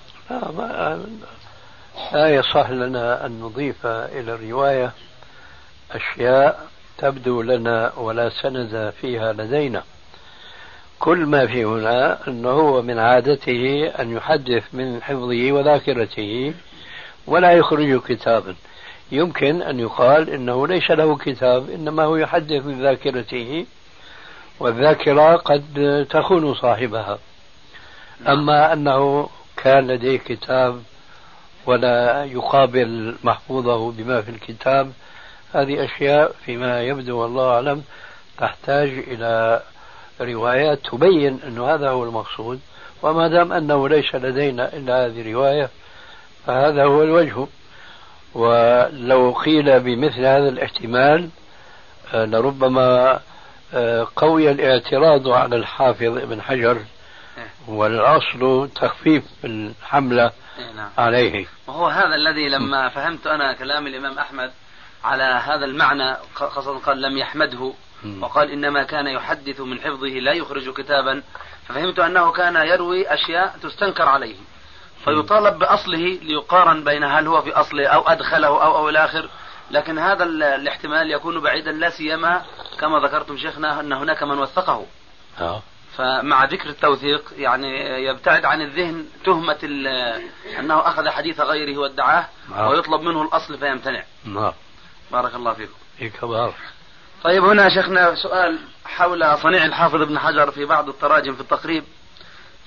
لا يصح لنا أن نضيف إلى الرواية أشياء تبدو لنا ولا سند فيها لدينا. كل ما في هنا أنه من عادته أن يحدث من حفظه وذاكرته ولا يخرج كتابا. يمكن أن يقال إنه ليس له كتاب، إنما هو يحدث من ذاكرته، والذاكرة قد تخون صاحبها. أما أنه كان لديه كتاب ولا يقابل محفوظه بما في الكتاب، هذه أشياء فيما يبدو والله أعلم تحتاج إلى روايات تبين أن هذا هو المقصود. وما دام أنه ليس لدينا إلا هذه الرواية فهذا هو الوجه. ولو قيل بمثل هذا الاحتمال لربما قوي الاعتراض على الحافظ ابن حجر، والأصل تخفيف الحملة عليه. وهو هذا الذي لما فهمت أنا كلام الإمام أحمد على هذا المعنى، خاصة قال لم يحمده وقال إنما كان يحدث من حفظه لا يخرج كتابا، ففهمت أنه كان يروي أشياء تستنكر عليه فيطالب بأصله ليقارن بين هل هو في أصله أو أدخله أو الآخر. لكن هذا الاحتمال يكون بعيدا، لا سيما كما ذكرتم شيخنا أن هناك من وثقه. فمع ذكر التوثيق يعني يبتعد عن الذهن تهمة أنه أخذ حديث غيره وادعاه ويطلب منه الأصل فيمتنع. بارك الله فيكم. طيب هنا شيخنا سؤال حول صنيع الحافظ ابن حجر في بعض التراجم في التقريب،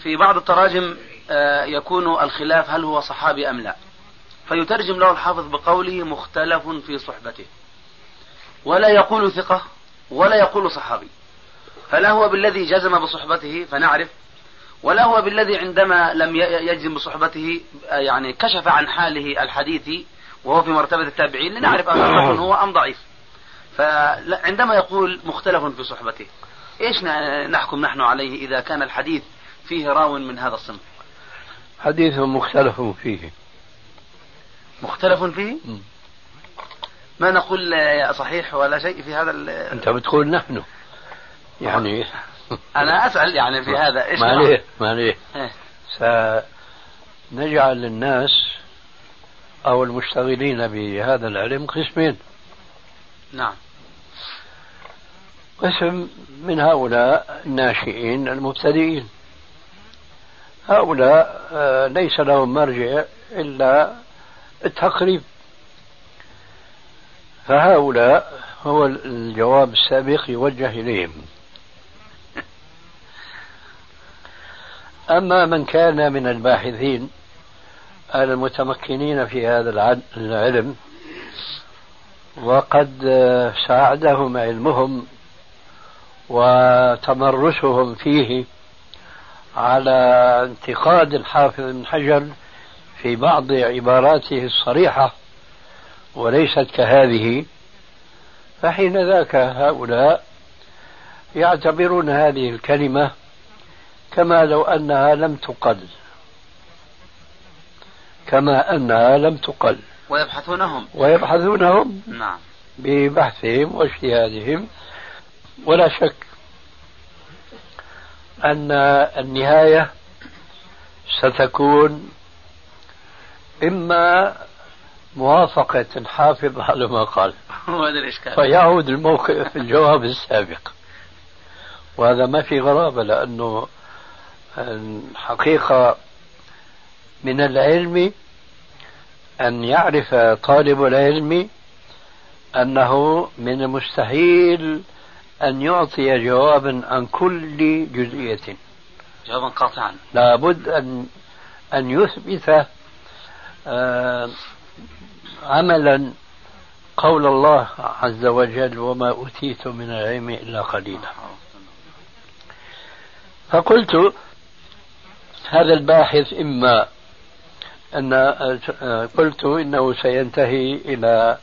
في بعض التراجم يكون الخلاف هل هو صحابي أم لا، فيترجم له الحافظ بقوله مختلف في صحبته، ولا يقول ثقة ولا يقول صحابي، فلا هو بالذي جزم بصحبته فنعرف، ولا هو بالذي عندما لم يجزم بصحبته يعني كشف عن حاله الحديثي وهو في مرتبة التابعين لنعرف أن هو أم ضعيف. فعندما يقول مختلف في صحبته إيش نحكم نحن عليه إذا كان الحديث فيه راو من هذا الصنف؟ حديث مختلف فيه. مختلف فيه؟ ما نقول صحيح ولا شيء في هذا أنت بتقول نحن يعني أنا أسأل يعني في هذا إيش ما عليه سنجعل الناس أو المشتغلين بهذا العلم قسمين. نعم. قسم من هؤلاء الناشئين المبتدئين، هؤلاء ليس لهم مرجع إلا التقريب، فهؤلاء هو الجواب السابق يوجه إليهم. أما من كان من الباحثين المتمكنين في هذا العلم وقد ساعدهم علمهم وتمرسهم فيه على انتقاد الحافظ بن حجر في بعض عباراته الصريحة وليست كهذه، فحين ذاك هؤلاء يعتبرون هذه الكلمة كما لو أنها لم تقل، كما أنها لم تقل، ويبحثونهم نعم ببحثهم واجتهادهم. ولا شك أن النهاية ستكون إما موافقة الحافظ على ما قال فيعود الموقف في الجواب السابق، وهذا ما في غرابة، لأنه الحقيقة من العلم أن يعرف طالب العلم أنه من المستحيل أن يعطي جوابا عن كل جزئية، جوابا قاطعا، لابد أن يثبت عملا قول الله عز وجل وما أوتيت من العلم إلا قليلا. فقلت هذا الباحث إما أن قلت إنه سينتهي إلى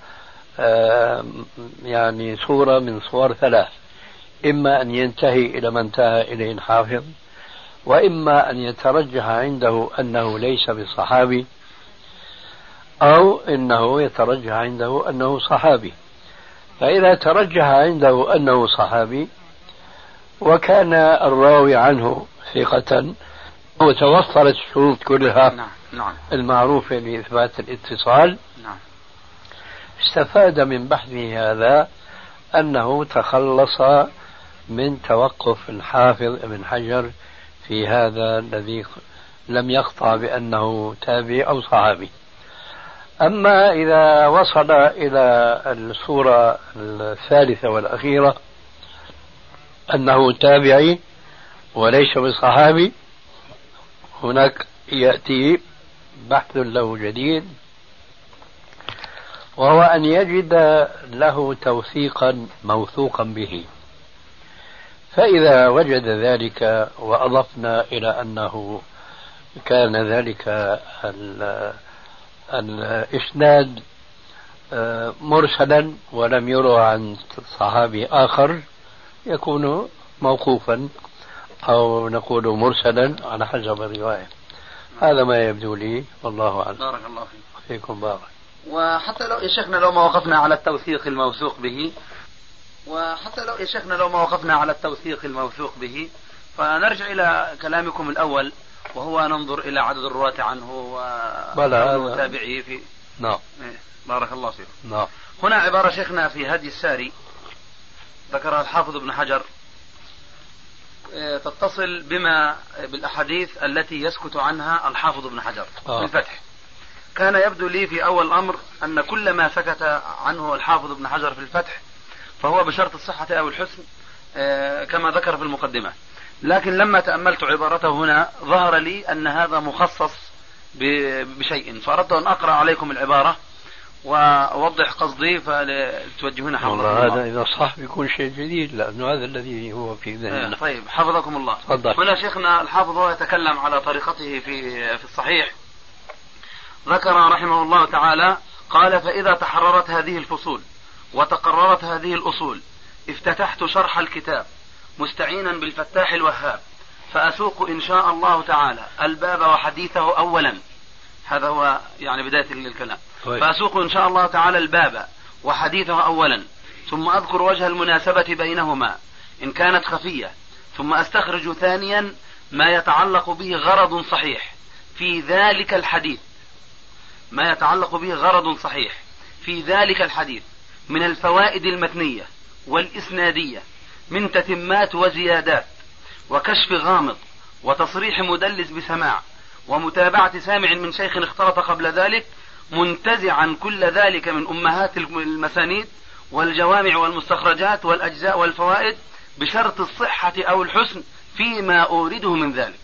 يعني صورة من صور ثلاث، إما أن ينتهي إلى ما انتهى إليه الحافظ، وإما أن يترجح عنده أنه ليس بصحابي، أو إنه يترجح عنده أنه صحابي. فإذا ترجح عنده أنه صحابي وكان الراوي عنه ثقة وتوفرت الشروط كلها المعروفة لإثبات الاتصال، استفاد من بحثه هذا أنه تخلص من توقف الحافظ ابن حجر في هذا الذي لم يقطع بأنه تابعي أو صحابي. أما إذا وصل إلى الصورة الثالثة والأخيرة أنه تابعي وليس بصحابي، هناك يأتي بحث له جديد، وهو أن يجد له توثيقا موثوقا به. فإذا وجد ذلك وأضفنا إلى أنه كان ذلك الإسناد مرسلا ولم يروى عن صحابي آخر، يكون موقوفا أو نقول مرسلا على حسب الرواية. هذا ما يبدو لي، والله أعلم. بارك الله فيكم بارك. وحتى لو يا شيخنا لو ما وقفنا على التوثيق الموثوق به فنرجع إلى كلامكم الأول، وهو ننظر إلى عدد الرواة عنه وتابعيه في. نعم. بارك الله فيك. نعم. هنا عبارة شيخنا في هدي الساري ذكرها الحافظ ابن حجر تتصل بالأحاديث التي يسكت عنها الحافظ ابن حجر في الفتح. كان يبدو لي في أول الأمر أن كل ما سكت عنه الحافظ ابن حجر في الفتح فهو بشرط الصحة أو الحسن كما ذكر في المقدمة، لكن لما تأملت عبارته هنا ظهر لي أن هذا مخصص بشيء، فأردت أن أقرأ عليكم العبارة وأوضح قصدي فتوجهون حفظكم الله. هذا إذا صح بيكون شيء جديد، لأنه هذا الذي هو في ذهننا. طيب حفظكم الله. تفضل. هنا شيخنا الحافظ هو يتكلم على طريقته في الصحيح. ذكر رحمه الله تعالى قال: فإذا تحررت هذه الفصول وتقررت هذه الأصول افتتحت شرح الكتاب مستعينا بالفتاح الوهاب، فأسوق إن شاء الله تعالى الباب وحديثه أولا. هذا هو يعني بداية الكلام. فأسوق إن شاء الله تعالى الباب وحديثه أولا، ثم أذكر وجه المناسبة بينهما إن كانت خفية، ثم أستخرج ثانيا ما يتعلق به غرض صحيح في ذلك الحديث، ما يتعلق به غرض صحيح في ذلك الحديث من الفوائد المتنية والإسنادية، من تتمات وزيادات وكشف غامض وتصريح مدلس بسماع ومتابعة سامع من شيخ اختلط قبل ذلك، منتزعا كل ذلك من أمهات المسانيد والجوامع والمستخرجات والأجزاء والفوائد بشرط الصحة أو الحسن فيما أورده من ذلك.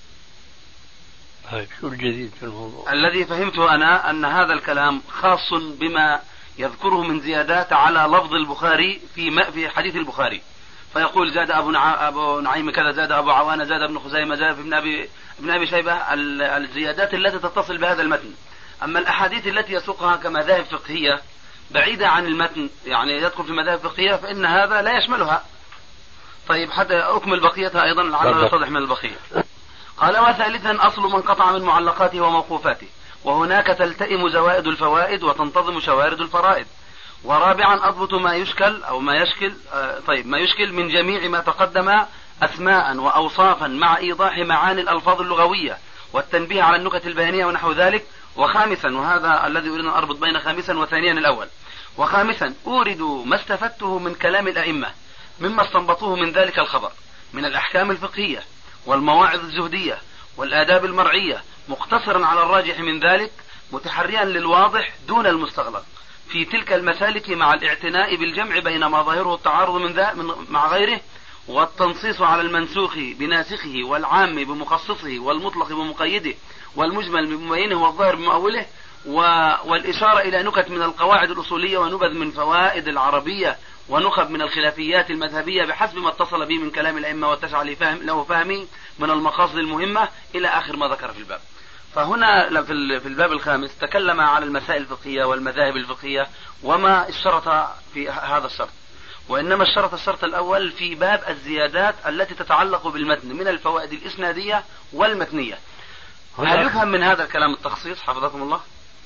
شو الجديد في الموضوع؟ الذي فهمته أنا أن هذا الكلام خاص بما يذكره من زيادات على لفظ البخاري في حديث البخاري، فيقول زاد أبو نعيم كذا، زاد أبو عوانة، زاد ابن خزيمة، زاد ابن أبي شيبة، الزيادات التي تتصل بهذا المتن. أما الأحاديث التي يسوقها كمذاهب فقهية بعيدة عن المتن، يعني يدخل في مذاهب فقهية، فإن هذا لا يشملها. طيب حتى أكمل بقيتها أيضا لعله يتضح من البقية. قال: وثالثا أصل من قطع من معلقاته وموقوفاته، وهناك تلتئم زوائد الفوائد وتنتظم شوارد الفرائد. ورابعا أضبط ما يشكل أو ما يشكل من جميع ما تقدم أسماء وأوصافا مع إيضاح معاني الألفاظ اللغوية والتنبيه على النكت البيانية ونحو ذلك. وخامسا، وهذا الذي أريد أن أربط بين خامسا وثانيا الأول، وخامسا أورد ما استفدته من كلام الأئمة مما استنبطوه من ذلك الخبر من الأحكام الفقهية والمواعظ الزهدية والآداب المرعية، مقتصرا على الراجح من ذلك، متحريا للواضح دون المستغلق في تلك المسالك، مع الاعتناء بالجمع بين ما ظاهره التعارض مع غيره، والتنصيص على المنسوخ بناسخه والعام بمخصصه والمطلق بمقيده والمجمل بمبينه والظاهر بمؤوله، والإشارة إلى نكت من القواعد الأصولية ونبذ من فوائد العربية ونخب من الخلافيات المذهبية بحسب ما اتصل به من كلام الأئمة واتسع له فهمي من المقاصد المهمة إلى آخر ما ذكر في الباب. فهنا في الباب الخامس تكلم على المسائل الفقهية والمذاهب الفقهية وما اشترط في هذا الشرط، وإنما الشرط الأول في باب الزيادات التي تتعلق بالمتن من الفوائد الإسنادية والمتنية. هل يفهم من هذا الكلام التخصيص حفظكم الله؟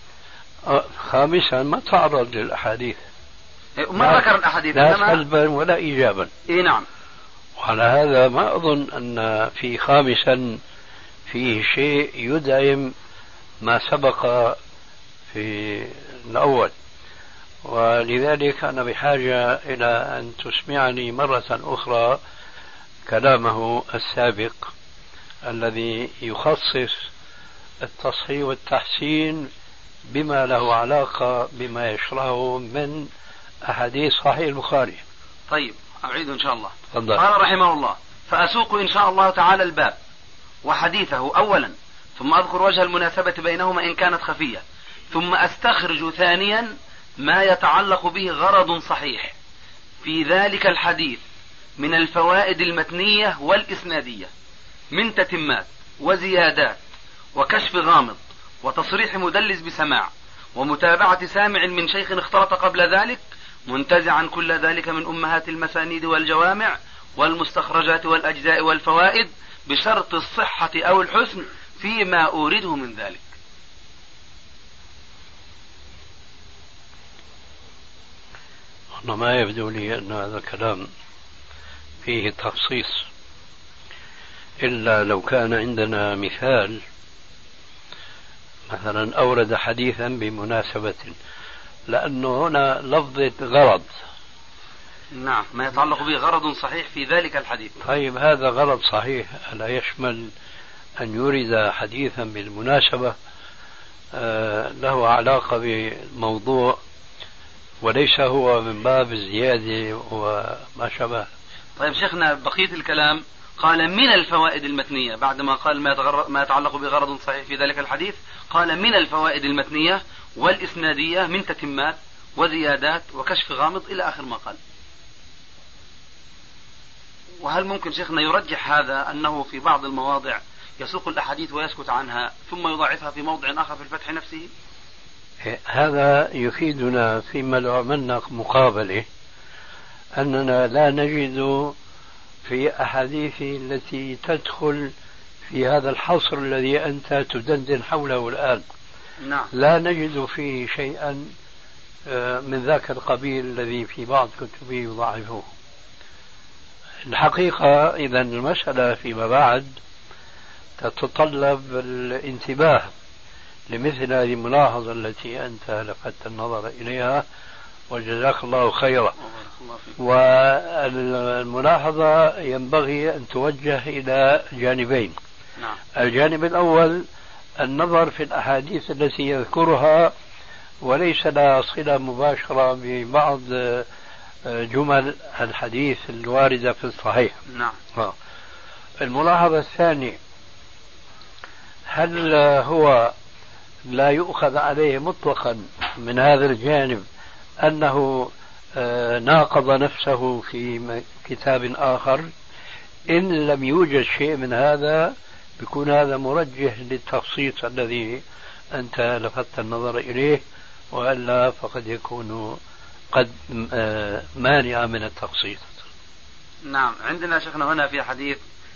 خامسا ما تعرض للأحاديث، ما ذكر الأحاديث لا سلبا ولا إيجابا. نعم. وعلى هذا ما أظن أن في خامسا فيه شيء يدعم ما سبق في الأول، ولذلك أنا بحاجة إلى أن تسمعني مرة أخرى كلامه السابق الذي يخصص التصحيح والتحسين بما له علاقة بما يشرحه من أحاديث صحيح البخاري. طيب أعيد إن شاء الله. فضل. قال رحمه الله: فأسوق إن شاء الله تعالى الباب وحديثه أولا، ثم أذكر وجه المناسبة بينهما إن كانت خفية، ثم أستخرج ثانيا ما يتعلق به غرض صحيح في ذلك الحديث من الفوائد المتنية والإسنادية، من تتمات وزيادات وكشف غامض وتصريح مدلس بسماع ومتابعة سامع من شيخ اختلط قبل ذلك، منتزعا كل ذلك من أمهات المسانيد والجوامع والمستخرجات والأجزاء والفوائد بشرط الصحة أو الحسن فيما أورده من ذلك. أنا ما يبدو لي أن هذا الكلام فيه تخصيص، إلا لو كان عندنا مثال، مثلا أورد حديثا بمناسبة، لأنه هنا لفظة غرض. نعم، ما يتعلق به غرض صحيح في ذلك الحديث. طيب هذا غرض صحيح ألا يشمل أن يورد حديثا بالمناسبة له علاقة بالموضوع وليس هو من باب الزيادة وما شابه؟ طيب شيخنا بقية الكلام قال من الفوائد المتنية، بعدما قال ما يتعلق بغرض صحيح في ذلك الحديث، قال من الفوائد المتنية والإسنادية من تتمات وزيادات وكشف غامض إلى آخر ما قال. وهل ممكن شيخنا يرجح هذا أنه في بعض المواضع يسوق الأحاديث ويسكت عنها ثم يضاعفها في موضع آخر في الفتح نفسه؟ هذا يفيدنا فيما لو عملنا مقابلة أننا لا نجد في أحاديث التي تدخل في هذا الحصر الذي أنت تدندن حوله الآن. نعم. لا نجد فيه شيئا من ذاك القبيل الذي في بعض كتبه يضاعفه. الحقيقة إذا المسألة فيما بعد تتطلب الانتباه لمثل هذه الملاحظة التي أنت لفتت النظر إليها، وجزاك الله خيرا. والملاحظة ينبغي أن توجه إلى جانبين. نعم. الجانب الأول النظر في الأحاديث التي يذكرها وليس لها صلة مباشرة ببعض جمل الحديث الواردة في الصحيح. نعم. الملاحظة الثانية، هل هو لا يؤخذ عليه مطلقا من هذا الجانب أنه ناقض نفسه في كتاب آخر؟ إن لم يوجد شيء من هذا بيكون هذا مرجح للتخصيص الذي أنت لفتت النظر إليه، وإلا فقد يكون قد مانع من التخصيص. نعم. عندنا شيخنا هنا في حديث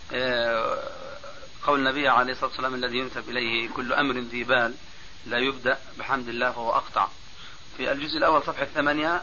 قول النبي عليه الصلاة والسلام الذي ينسب إليه كل أمر ذي بال لا يبدأ بحمد الله فهو أقطع، في الجزء الأول صفحة 8.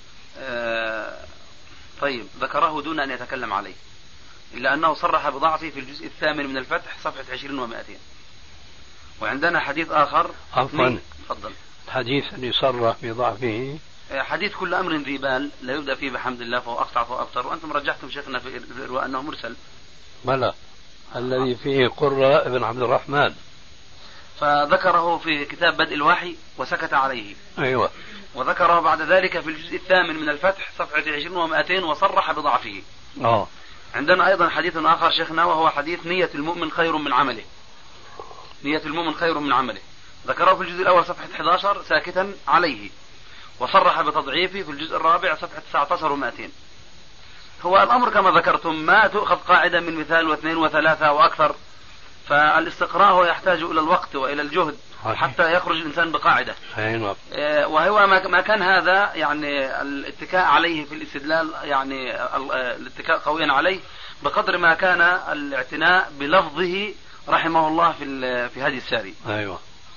طيب، ذكره دون أن يتكلم عليه، إلا أنه صرح بضعفه في الجزء الثامن من الفتح صفحة 20 و200. وعندنا حديث آخر. عفوا، تفضل. الحديث اللي صرح بضعفه حديث كل أمر ذي بال لا يبدأ فيه بحمد الله فهو أقطع فهو أبتر، وأنتم رجحتم شيخنا في الإرواء أنه مرسل. بلى، الذي فيه قرة ابن عبد الرحمن، فذكره في كتاب بدء الوحي وسكت عليه. أيوة. وذكره بعد ذلك في الجزء الثامن من الفتح صفحة 20 و200 وصرح بضعفه. عندنا أيضا حديث آخر شيخنا، وهو حديث نية المؤمن خير من عمله. نية المؤمن خير من عمله، ذكره في الجزء الأول صفحة 11 ساكتا عليه، وصرح بتضعيفه في الجزء الرابع صفحة 19 و200. هو الأمر كما ذكرتم ما تؤخذ قاعدة من مثال واثنين وثلاثة وأكثر، فالاستقراء يحتاج إلى الوقت وإلى الجهد حتى يخرج الإنسان بقاعدة. وهو ما كان هذا يعني الاتكاء عليه في الاستدلال، يعني الاتكاء قويا عليه بقدر ما كان الاعتناء بلفظه رحمه الله في هذه الساري. أيوة.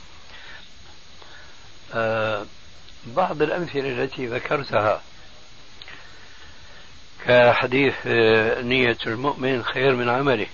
بعض الأمثلة التي ذكرتها كحديث نية المؤمن خير من عمله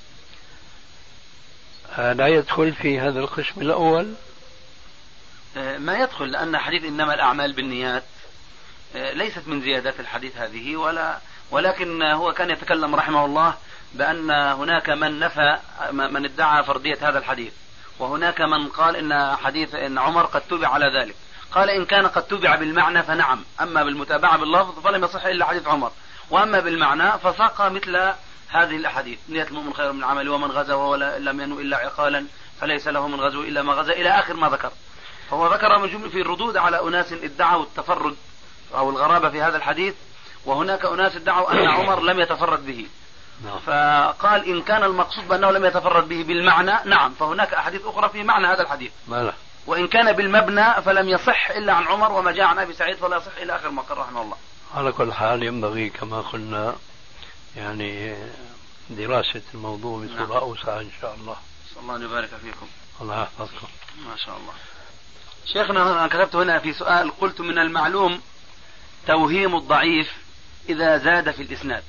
لا يدخل في هذا القسم الأول؟ ما يدخل، لأن حديث إنما الأعمال بالنيات ليست من زيادات الحديث هذه، ولكن هو كان يتكلم رحمه الله بأن هناك من نفى، من ادعى فردية هذا الحديث، وهناك من قال إن حديث إن عمر قد تبع على ذلك. قال إن كان قد تبع بالمعنى فنعم، أما بالمتابعة باللفظ فلم يصح إلا حديث عمر، وأما بالمعنى فساق مثل هذه الأحاديث: نية المؤمن خير من عمل، ومن غزا ولم ينو إلا عقالا فليس له من غزو إلا ما غزا، إلى آخر ما ذكر. فهو ذكر من جملة في الردود على أناس ادعوا التفرد أو الغرابة في هذا الحديث، وهناك أناس ادعوا أن عمر لم يتفرد به. فقال إن كان المقصود بأنه لم يتفرد به بالمعنى نعم، فهناك أحاديث أخرى في معنى هذا الحديث. وإن كان بالمبنى فلم يصح إلا عن عمر، وما جاء عن أبي سعيد فلا يصح إلى آخر ما قال رحمه الله. على كل حال ينبغي كما قلنا يعني دراسة الموضوع بصورة أوسع إن شاء الله. صلى الله أن يبارك فيكم. الله يحفظكم. ما شاء الله. شيخنا أنا كتبت هنا في سؤال، قلت من المعلوم توهيم الضعيف إذا زاد في الإسناد.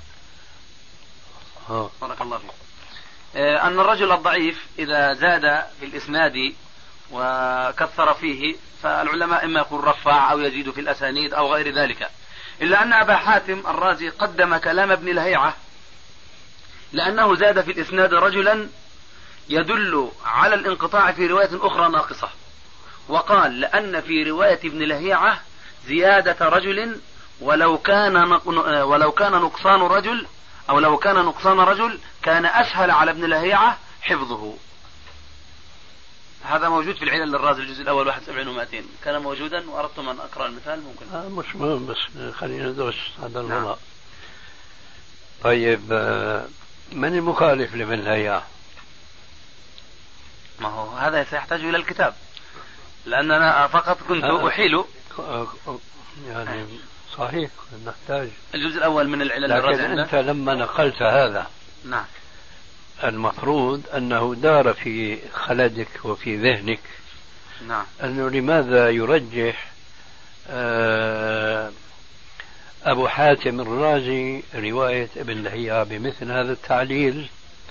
بارك الله فيك. أن الرجل الضعيف إذا زاد في الإسناد وكثر فيه، فالعلماء إما يقول رفع أو يزيد في الأسانيد أو غير ذلك، إلا أن أبا حاتم الرازي قدم كلام ابن لهيعة لأنه زاد في الإسناد رجلا يدل على الانقطاع في رواية أخرى ناقصة، وقال لأن في رواية ابن لهيعة زيادة رجل ولو كان نقصان رجل، أو لو كان نقصان رجل كان أسهل على ابن لهيعة حفظه. هذا موجود في العلل للرازي الجزء الأول 71 و200. كان موجودا وأردتم أن أقرأ المثال ممكن. مش مهم، بس خلينا ندرس هذا الموضوع. نعم. طيب من المخالف لابن لهيعة؟ ما هو هذا سيحتاج إلى الكتاب، لأن أنا فقط كنت أحيل. يعني صحيح نحتاج الجزء الأول من العلل لكن أنت لما نقلت هذا نعم المفروض أنه دار في خلدك وفي ذهنك نعم أنه لماذا يرجح أبو حاتم الرازي رواية ابن لهيعة بمثل هذا التعليل،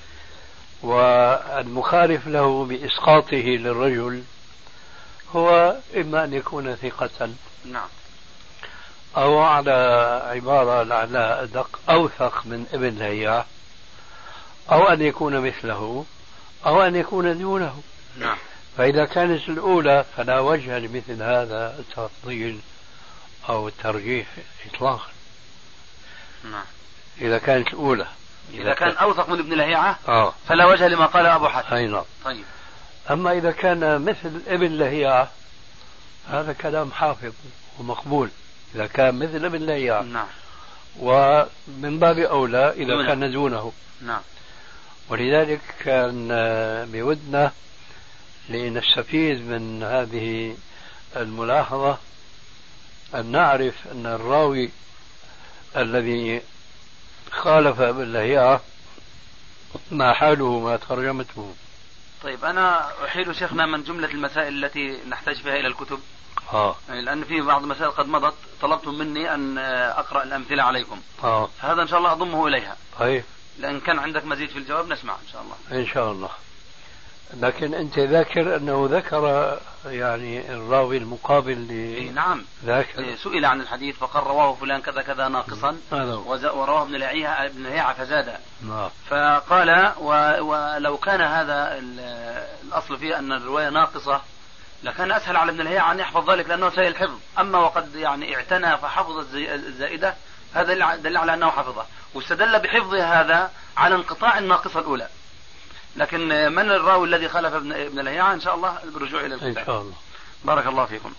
والمخالف له بإسقاطه للرجل هو إما أن يكون ثقة نعم أو على عبارة لعلها أدق أوثق من ابن لهيعة، أو أن يكون مثله أو أن يكون دونه. نعم. فإذا كانت الأولى فلا وجه لمثل هذا التفضيل أو الترجيح إطلاقا. نعم. إذا كانت الأولى إذا كان أوثق من ابن لهيعة فلا وجه لما قال أبو حاتم. أي نعم. طيب. أما إذا كان مثل ابن لهيعة هذا كلام حافظ ومقبول إذا كان مثل ابن لهيعة. نعم. ومن باب أولى إذا كان دونه. نعم. ولذلك كان بودنا لنستفيد من هذه الملاحظة أن نعرف أن الراوي الذي خالف ابن لهيعة ما حاله ما ترجمته. طيب أنا أحيل شيخنا من جملة المسائل التي نحتاج فيها إلى الكتب. يعني لأن في بعض المسائل قد مضت طلبتم مني أن أقرأ الأمثلة عليكم. هذا إن شاء الله أضمه إليها. طيب. لأن كان عندك مزيد في الجواب نسمع إن شاء الله. إن شاء الله. لكن أنت ذاكر أنه ذكر يعني الراوي المقابل نعم. ذاكر. سئل عن الحديث فقال رواه فلان كذا كذا ناقصا ورواه ابن لهيعة فزاد. فقال ولو كان هذا الأصل فيه أن الرواية ناقصة لكان أسهل على ابن لهيعة أن يحفظ ذلك لأنه سهل الحفظ. أما وقد يعني اعتنى فحفظ الزائدة هذا دل على أنه حفظه، واستدل بحفظه هذا على انقطاع الناقصة الأولى. لكن من الراوي الذي خالف ابن لهيعة إن شاء الله بالرجوع إلى الكتاب إن شاء الله. بارك الله فيكم.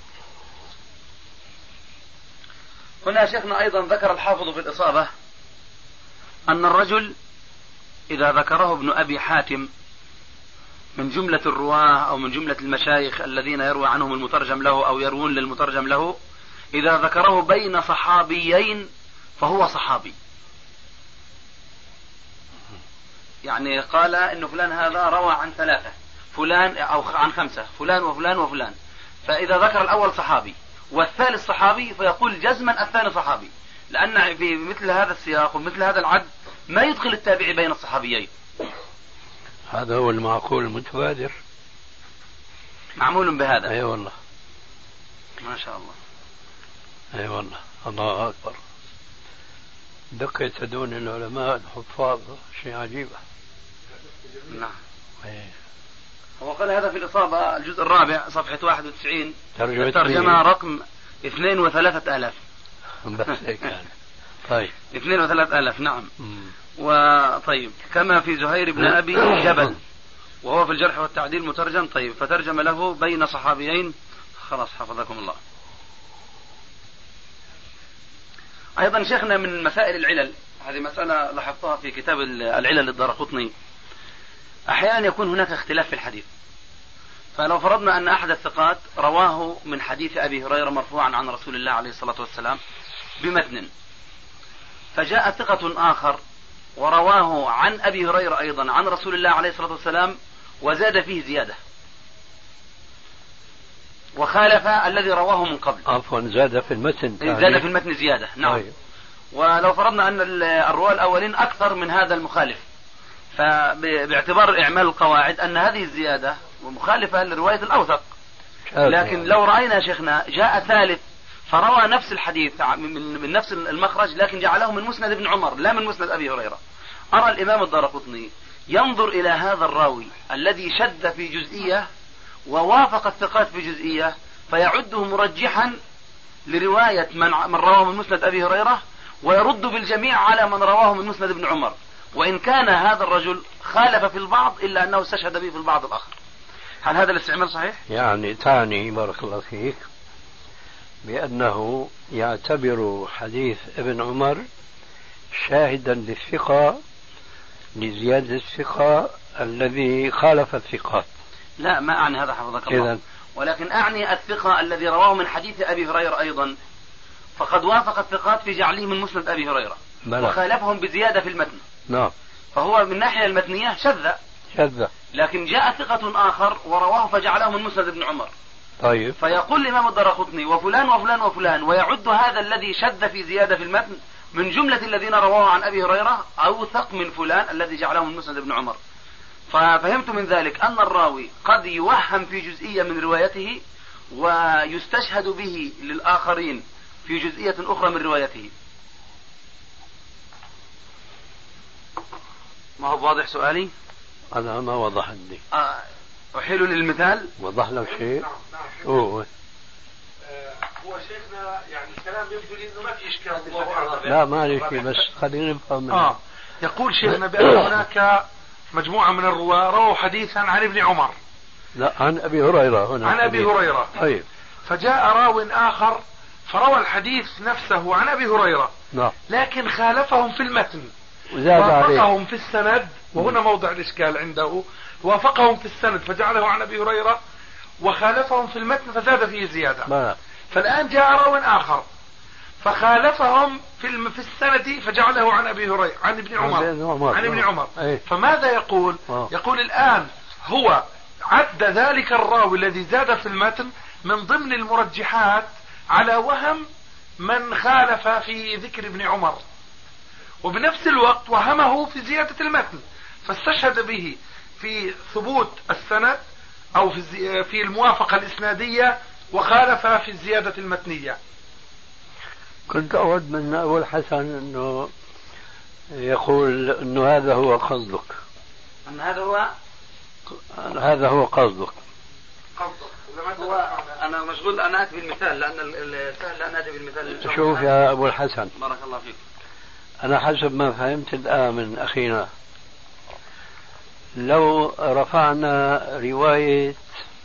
هنا شيخنا أيضا ذكر الحافظ في الإصابة أن الرجل إذا ذكره ابن أبي حاتم من جملة الرواه أو من جملة المشايخ الذين يروى عنهم المترجم له أو يروون للمترجم له، إذا ذكره بين صحابيين فهو صحابي. يعني قال إنه فلان هذا روى عن 3 فلان أو عن 5 فلان وفلان وفلان، فإذا ذكر الأول صحابي والثالث صحابي فيقول جزما الثاني صحابي، لأن في مثل هذا السياق ومثل هذا العد ما يدخل التابعي بين الصحابيين. هذا هو المعقول المتبادر معمول بهذا. أي والله ما شاء الله. أي والله الله أكبر. دقة تدون العلماء الحفاظ شيء عجيب. نعم. هو قال هذا في الإصابة الجزء الرابع صفحة 91 ترجمة رقم 2 و3000 بس هيك يعني. طيب 2 و3000 نعم. وطيب كما في زهير بن أبي جبل وهو في الجرح والتعديل مترجم. طيب فترجم له بين صحابيين. خلاص حفظكم الله. أيضا شيخنا من مسائل العلل، هذه مسألة لاحظتها في كتاب العلل للدارقطني، أحيانا يكون هناك اختلاف في الحديث. فلو فرضنا أن أحد الثقات رواه من حديث أبي هريرة مرفوعا عن رسول الله عليه الصلاة والسلام بمتن، فجاء ثقة آخر ورواه عن أبي هريرة أيضا عن رسول الله عليه الصلاة والسلام وزاد فيه زيادة وخالف الذي رواه من قبل. عفوا زاد في المتن. زاد في المتن زيادة. نعم. ولو فرضنا أن الرواة الأولين أكثر من هذا المخالف، فباعتبار إعمال القواعد أن هذه الزيادة مخالفة لرواية الأوثق. لكن لو رأينا شيخنا جاء ثالث فروى نفس الحديث من نفس المخرج لكن جعله من مسند ابن عمر لا من مسند أبي هريرة، أرى الإمام الدارقطني ينظر إلى هذا الراوي الذي شد في جزئية ووافق الثقات في جزئية فيعده مرجحا لرواية من رواه من مسند أبي هريرة، ويرد بالجميع على من رواه من مسند ابن عمر. وإن كان هذا الرجل خالف في البعض إلا أنه استشهد به في البعض الآخر. هل هذا الاستعمال صحيح؟ يعني تعني بارك الله فيك بأنه يعتبر حديث ابن عمر شاهدا للثقة لزيادة الثقة الذي خالف الثقات. لا، ما أعني هذا حفظك الله، ولكن أعني الثقة الذي رواه من حديث أبي هريرة أيضا، فقد وافق الثقات في جعله من مسند أبي هريرة وخالفهم بزيادة في المتن. نعم. فهو من ناحية المتنية شذ، لكن جاء ثقة آخر ورواه فجعله من مسند ابن عمر. طيب. فيقول الإمام الدارقطني وفلان وفلان وفلان، ويعد هذا الذي شذ في زيادة في المتن من جملة الذين رواه عن أبي هريرة أوثق من فلان الذي جعله من مسند ابن عمر. ففهمت من ذلك أن الراوي قد يوهم في جزئية من روايته ويستشهد به للآخرين في جزئية أخرى من روايته. ما هو واضح سؤالي؟ أنا ما وضح لي. أحيل للمثال. وضح لك شيء؟ نعم. هو شيخنا يعني الكلام يبدو لي انه ما في اشكال. لا ما لي شيء، بس خلينا نفهم. يقول شيخنا بأن هناك مجموعة من الرواة رووا حديثا عن ابن عمر. لا، عن أبي هريرة هنا. عن أبي هريرة. طيب. فجاء راو آخر فروى الحديث نفسه عن أبي هريرة. نعم. لكن خالفهم في المتن وافقهم في السند، وهنا موضع الإشكال عنده. وافقهم في السند فجعله عن أبي هريرة، وخالفهم في المتن فزاد فيه زيادة. فالآن جاء راو آخر فخالفهم في السند فجعله عن أبي هريرة عن ابن عمر. فماذا يقول؟ يقول الآن هو عد ذلك الراوي الذي زاد في المتن من ضمن المرجحات على وهم من خالف في ذكر ابن عمر، وبنفس الوقت وهمه في زيادة المتن، فاستشهد به في ثبوت السند أو في الموافقة الإسنادية، وخالف في الزيادة المتنية. كنت أود من أبو الحسن أنه يقول أنه هذا هو قصدك. أن هذا هو قصدك. أنا مشغول أن أتي بالمثال، لأن السهل أن أتي بالمثال. شوف يا أبو الحسن، بارك الله فيك، أنا حسب ما فهمت الآن من أخينا، لو رفعنا رواية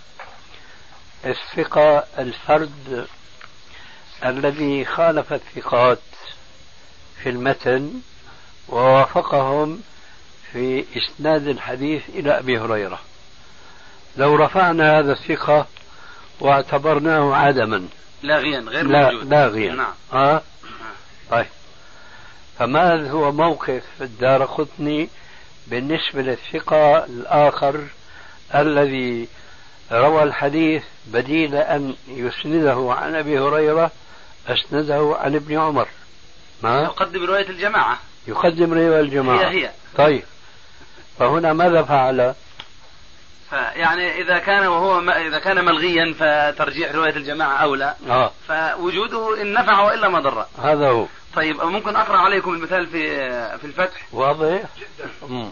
الثقة الفرد الذي خالف الثقات في المتن ووافقهم في إسناد الحديث إلى أبي هريرة، لو رفعنا هذا الثقة واعتبرناه عدما لاغيا غير موجود. لاغيا. نعم. طيب، فما هو موقف الدارقطني بالنسبة للثقة الآخر الذي روى الحديث بديل أن يسنده عن أبي هريرة أسنده عن ابن عمر؟ ما يقدم رواية الجماعة. يقدم رواية الجماعة. هي. طيب، فهنا ماذا فعل؟ يعني إذا كان ملغيا فترجيح رواية الجماعة أولى. فوجوده إن نفع وإلا ما ضر. هذا هو. طيب، ممكن أقرأ عليكم المثال في الفتح؟ واضح جدا.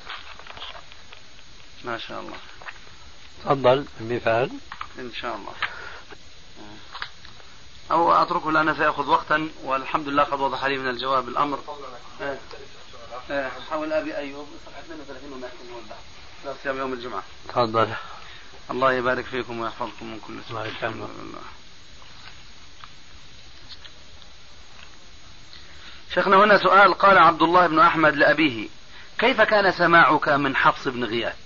ما شاء الله. تفضل المثال إن شاء الله، أو أتركه لأنه سيأخذ وقتا، والحمد لله قد وضح لي من الجواب الأمر. حول أبي أيوب صفحة 32 ونحن لا صيام يوم الجمعة. تفضل. الله يبارك فيكم ويحفظكم من كل سوء. الله يسلمك. شيخنا هنا سؤال. قال عبد الله بن أحمد لأبيه: كيف كان سماعك من حفص بن غياث؟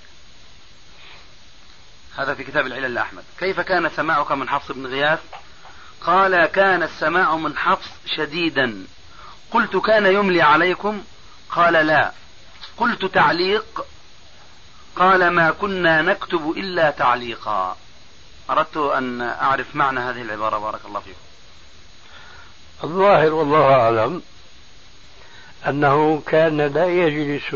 هذا في كتاب العلل لأحمد. كيف كان سماعك من حفص بن غياث؟ قال: كان السماع من حفص شديدا. قلت: كان يملي عليكم؟ قال: لا. قلت: تعليق؟ قال: ما كنا نكتب إلا تعليقا. أردت أن أعرف معنى هذه العبارة، بارك الله فيكم. الظاهر والله أعلم أنه كان لا يجلس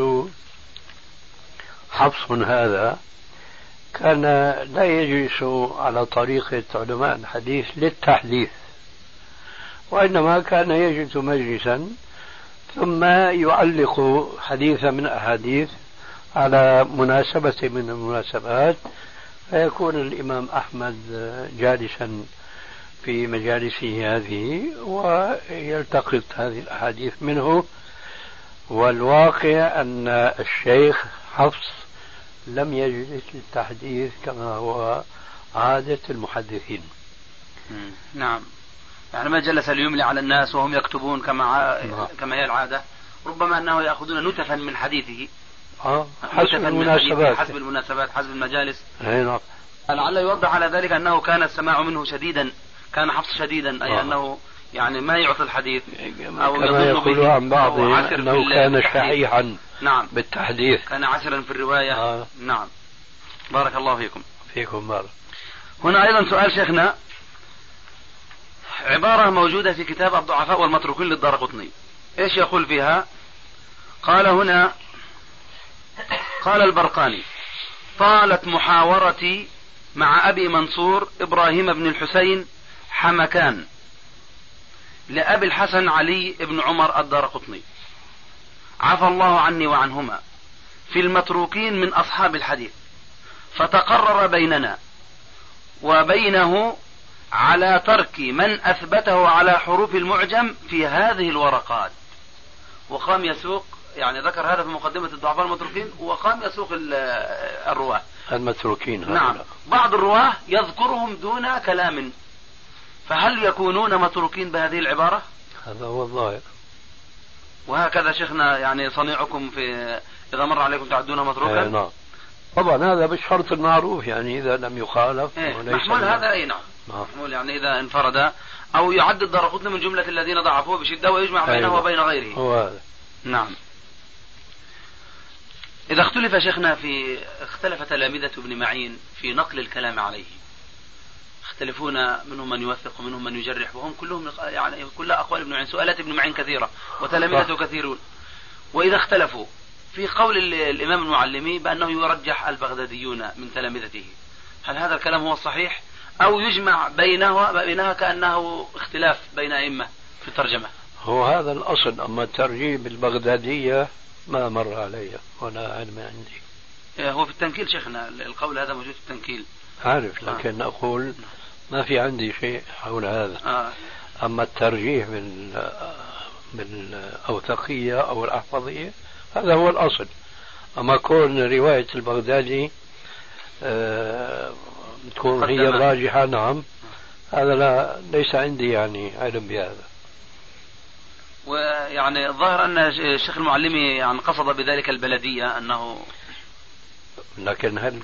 حفص هذا، كان لا يجلس على طريقة علماء الحديث للتحديث، وإنما كان يجلس مجلسا ثم يعلق حديثا من أحاديث على مناسبة من المناسبات، فيكون الإمام أحمد جالسا في مجالسه هذه ويلتقط هذه الأحاديث منه، والواقع أن الشيخ حفص لم يجلس للتحديث كما هو عادة المحدثين. نعم، يعني ما جلس ليملي على الناس وهم يكتبون كما هي العادة، ربما أنه يأخذون نتفا من حديثه حسب المناسبات، حسب المناسبات، حسب المجالس. نعم. لعل يوضح على ذلك أنه كان السماع منه شديدا، كان حفص شديدا، أي أنه يعني ما يعطي الحديث أو كما يقول عن بعض أنه كان شحيحا. نعم، بالتحديث، كان عسرا في الرواية. نعم، بارك الله فيكم. فيكم بارك. هنا أيضا سؤال شيخنا، عبارة موجودة في كتاب الضعفاء والمتروكين للدارقطني، إيش يقول فيها؟ قال هنا، قال البرقاني: طالت محاورتي مع أبي منصور إبراهيم بن الحسين حمكان لأبي الحسن علي بن عمر الدارقطني عفى الله عني وعنهما في المتروكين من أصحاب الحديث، فتقرر بيننا وبينه على ترك من أثبته على حروف المعجم في هذه الورقات. وقام يسوق، يعني ذكر هذا في مقدمة الضعفاء المتروكين، وقام يسوق الرواة المتروكين. نعم، بعض الرواة يذكرهم دون كلام، فهل يكونون متروكين بهذه العبارة؟ هذا هو الظاهر. وهكذا شيخنا يعني صنيعكم في إذا مر عليكم تعدون متروكا. نعم، طبعا هذا بالشرط المعروف، يعني إذا لم يخالف. محمول هذا، أي نعم، محمول يعني إذا انفرد أو يعد الدارقطني من جملة الذين ضعفوه بشدة ويجمع بينه وبين غيره. هو هذا. نعم. إذا اختلف شيخنا اختلف تلامذة ابن معين في نقل الكلام عليه، يختلفون، منهم من يوثق ومنهم من يجرح، وهم كلهم يعني كل أقوال ابن معين، سؤالات ابن معين كثيرة وتلامذته كثيرون. وإذا اختلفوا في قول الإمام المعلمي بأنه يرجح البغداديون من تلامذته، هل هذا الكلام هو الصحيح أو يجمع بينها كأنه اختلاف بين أئمة في الترجمة؟ هو هذا الأصل، أما الترجيب البغدادية ما مر علي ولا علم عندي. هو في التنكيل شيخنا القول هذا موجود في التنكيل، عارف، لكن أقول ما في عندي شيء حول هذا. أما الترجيح بالأوثقية أو الأحفظية هذا هو الأصل. أما كون رواية البغدادي تكون هي الراجحة، نعم، هذا ليس عندي يعني علم بهذا. ويعني الظاهر أن الشيخ المعلمي يعني قصد بذلك البلدية أنه، لكن هل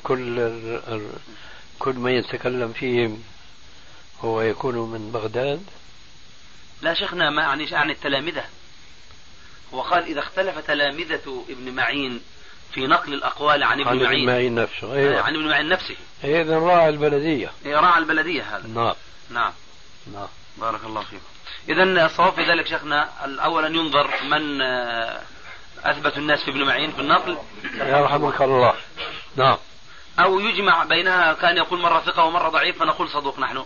كل من يتكلم فيهم هو يكون من بغداد؟ لا شيخنا، ما يعني التلامذة. هو قال إذا اختلف تلامذة ابن معين في نقل الأقوال عن ابن معين نفسه. أيوة. عن ابن معين نفسه، إذا راعى البلدية. راعى البلدية هذا. نعم. نعم. نعم. بارك الله فيكم. إذن الصواب في ذلك شيخنا الأول أن ينظر من أثبت الناس في ابن معين في النقل، يرحمك الله. نعم. أو يجمع بينها، كان يقول مرة ثقة ومرة ضعيف فنقول صدوق نحن.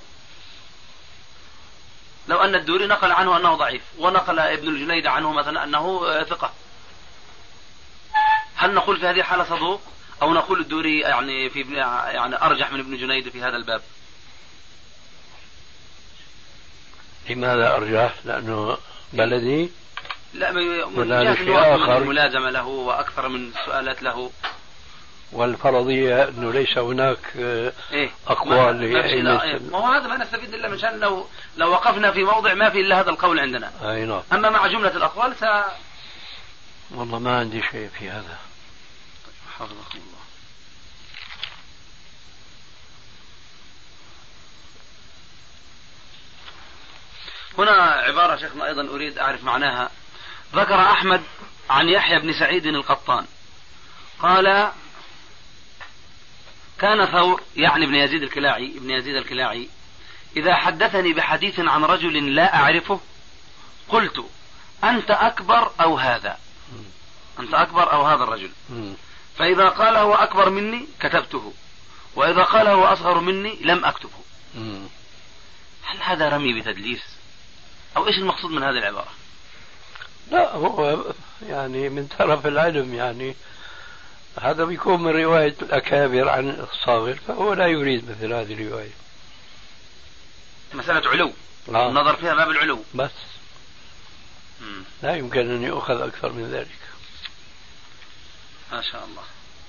لو أن الدوري نقل عنه أنه ضعيف ونقل ابن الجنيد عنه مثلا أنه ثقة، هل نقول في هذه الحالة صدوق أو نقول الدوري يعني أرجح من ابن جنيد في هذا الباب؟ لماذا أرجح؟ لأنه بلدي؟ لا، ولا شيء آخر، ملازمة له وأكثر من سؤالات له، والفرضية أنه ليس هناك أقوال ما هو هذا ما نستفيد إلا من شأن لو وقفنا في موضع ما في إلا هذا القول عندنا. أي نعم. أما مع جملة الأقوال والله ما عندي شيء في هذا. حفظكم الله. هنا عبارة شيخنا أيضا أريد أعرف معناها. ذكر أحمد عن يحيى بن سعيد القطان قال: كان ثور، يعني ابن يزيد الكلاعي إذا حدثني بحديث عن رجل لا أعرفه قلت: أنت أكبر أو هذا؟ أنت أكبر أو هذا الرجل؟ فإذا قال هو أكبر مني كتبته، وإذا قال هو أصغر مني لم أكتبه. هل هذا رمي بتدليس أو إيش المقصود من هذه العبارة؟ لا، هو يعني من طرف العلم، يعني هذا بيكون من رواية الأكابر عن الصاغر، فهو لا يريد مثل هذه الرواية. مسألة علو، النظر فيها باب العلو بس. لا يمكن أن يؤخذ أكثر من ذلك. ما شاء الله.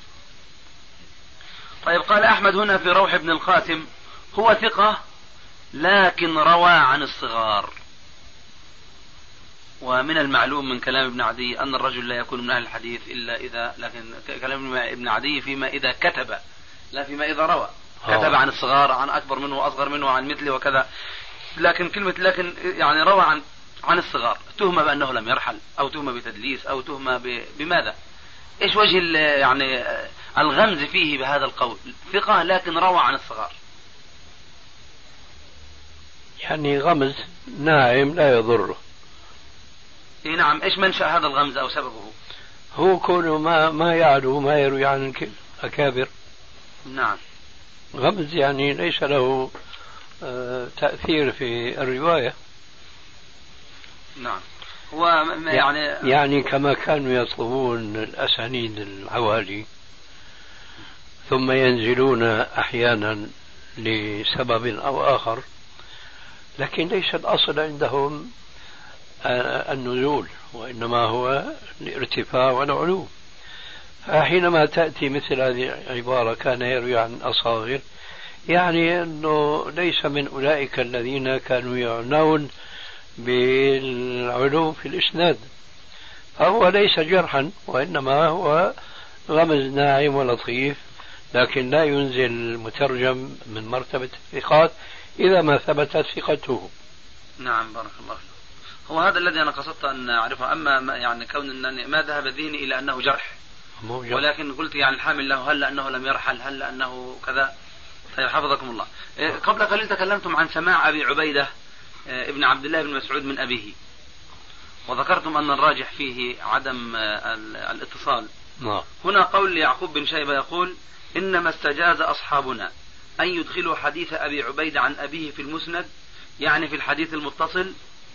طيب قال أحمد هنا في روح بن القاسم هو ثقة لكن روى عن الصغار. ومن المعلوم من كلام ابن عدي أن الرجل لا يكون من أهل الحديث إلا إذا، لكن كلام ابن عدي فيما إذا كتب لا فيما إذا روى. كتب عن الصغار، عن أكبر منه وأصغر منه، عن مثله وكذا. لكن كلمة لكن يعني روى عن الصغار، تهمة بأنه لم يرحل أو تهمة بتدليس أو تهمة بماذا؟ إيش وجه يعني الغمز فيه بهذا القول؟ ثقة لكن روى عن الصغار. يعني غمز ناعم لا يضره. إيه نعم. إيش منشأ هذا الغمز أو سببه؟ هو كونه ما يعلو ما يروي عن الأكابر. نعم. غمز يعني ليس له تأثير في الرواية. نعم. هو يعني كما كانوا يطلبون الأسانيد العوالي ثم ينزلون أحيانا لسبب أو آخر، لكن ليس الأصل عندهم النزول، وإنما هو الارتفاع والعلو. فحينما تأتي مثل هذه العبارة كان يروي عن أصاغر، يعني أنه ليس من أولئك الذين كانوا يعنون بالعلو في الإسناد، فهو ليس جرحا وإنما هو غمز ناعم ولطيف، لكن لا ينزل المترجم من مرتبة الثقات إذا ما ثبتت ثقته. نعم بارك الله فيك. هو هذا الذي أنا قصدت أن أعرفه. أما يعني كون أنني ما ذهب ذهني إلى أنه جرح، ولكن قلت يعني الحامل له هل أنه لم يرحل، هل أنه كذا. طيب حفظكم الله. قبل قليل تكلمتم عن سماع أبي عبيدة ابن عبد الله بن مسعود من أبيه، وذكرتم أن الراجح فيه عدم الاتصال. هنا قول يعقوب بن شيبة يقول إنما استجاز أصحابنا أن يدخلوا حديث أبي عبيدة عن أبيه في المسند، يعني في الحديث المتصل.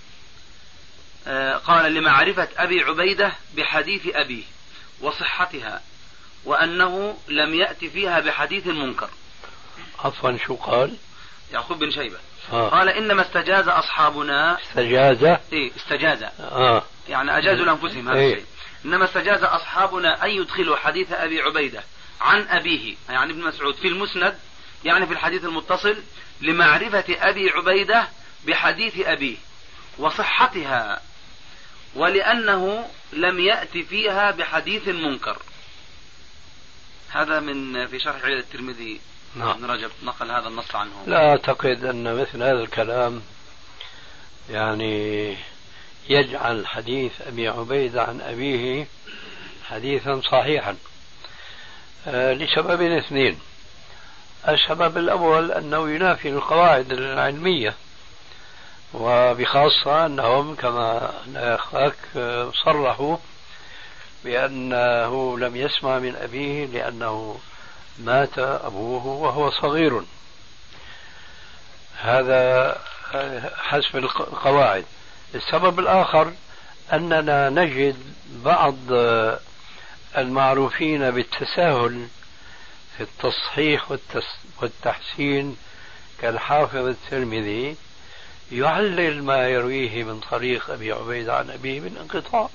قال لمعرفة أبي عبيدة بحديث أبيه وصحتها، وأنه لم يأتي فيها بحديث منكر. عفوا شو قال يعقوب بن شيبة؟ قال إنما استجاز أصحابنا. استجاز يعني أجازوا لأنفسهم هذا الشيء. إنما استجاز أصحابنا أن يدخلوا حديث أبي عبيدة عن أبيه يعني ابن مسعود في المسند، يعني في الحديث المتصل، لمعرفة أبي عبيدة بحديث أبيه وصحتها، ولأنه لم يأتي فيها بحديث منكر. هذا من في شرح علل الترمذي. ابن رجب نقل هذا النص عنه. لا أعتقد أن مثل هذا الكلام يعني يجعل حديث أبي عبيدة عن أبيه حديثا صحيحا، لسببين اثنين. السبب الأول أنه ينافي القواعد العلمية، وبخاصة أنهم كما أخاك صرحوا بأنه لم يسمع من أبيه لأنه مات أبوه وهو صغير. هذا حسب القواعد. السبب الآخر أننا نجد بعض المعروفين بالتساهل في التصحيح والتحسين كالحافظ الترمذي يعلل ما يرويه من طريق أبي عبيدة عن أبيه بالانقطاع،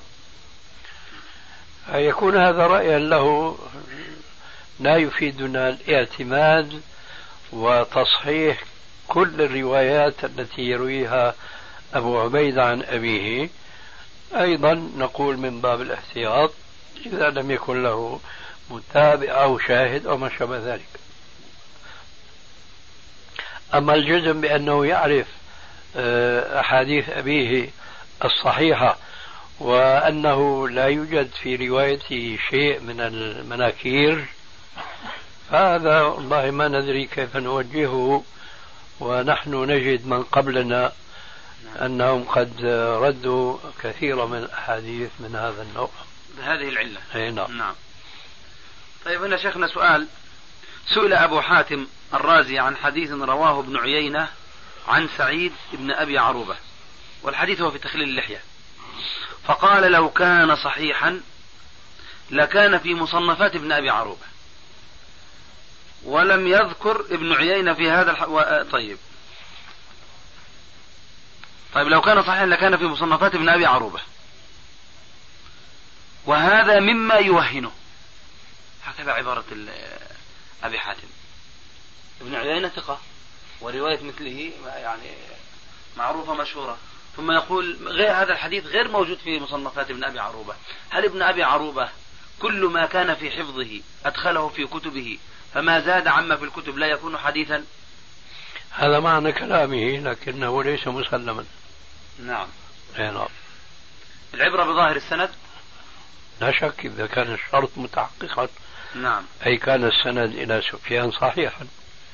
فيكون هذا رأيا له لا يفيدنا الاعتماد وتصحيح كل الروايات التي يرويها أبو عبيدة عن أبيه. أيضا نقول من باب الاحتياط إذا لم يكن له متابع أو شاهد أو ما شابه ذلك. أما الجزم بأنه يعرف أحاديث أبيه الصحيحة وأنه لا يوجد في روايته شيء من المناكير، فهذا والله ما ندري كيف نوجهه، ونحن نجد من قبلنا أنهم قد ردوا كثيرا من الأحاديث من هذا النوع بهذه العلة. نعم. طيب هنا شيخنا سؤال. سئل أبو حاتم الرازي عن حديث رواه ابن عيينة عن سعيد بن أبي عروبة، والحديث هو في تخليل اللحية، فقال لو كان صحيحا لكان في مصنفات ابن أبي عروبة، ولم يذكر ابن عيينة في هذا طيب طيب لو كان صحيحا لكان في مصنفات ابن أبي عروبة، وهذا مما يوهنه، هكذا عبارة أبي حاتم. ابن عيينة ثقة ورواية مثله يعني معروفة مشهورة، ثم يقول غير هذا الحديث غير موجود في مصنفات ابن أبي عروبة. هل ابن أبي عروبة كل ما كان في حفظه أدخله في كتبه، فما زاد عما في الكتب لا يكون حديثا؟ هذا معنى كلامه، لكنه ليس مسلما. نعم. نعم. العبرة بظاهر السند؟ لا شك إذا كان الشرط متحققا. نعم. أي كان السند إلى سفيان صحيحا.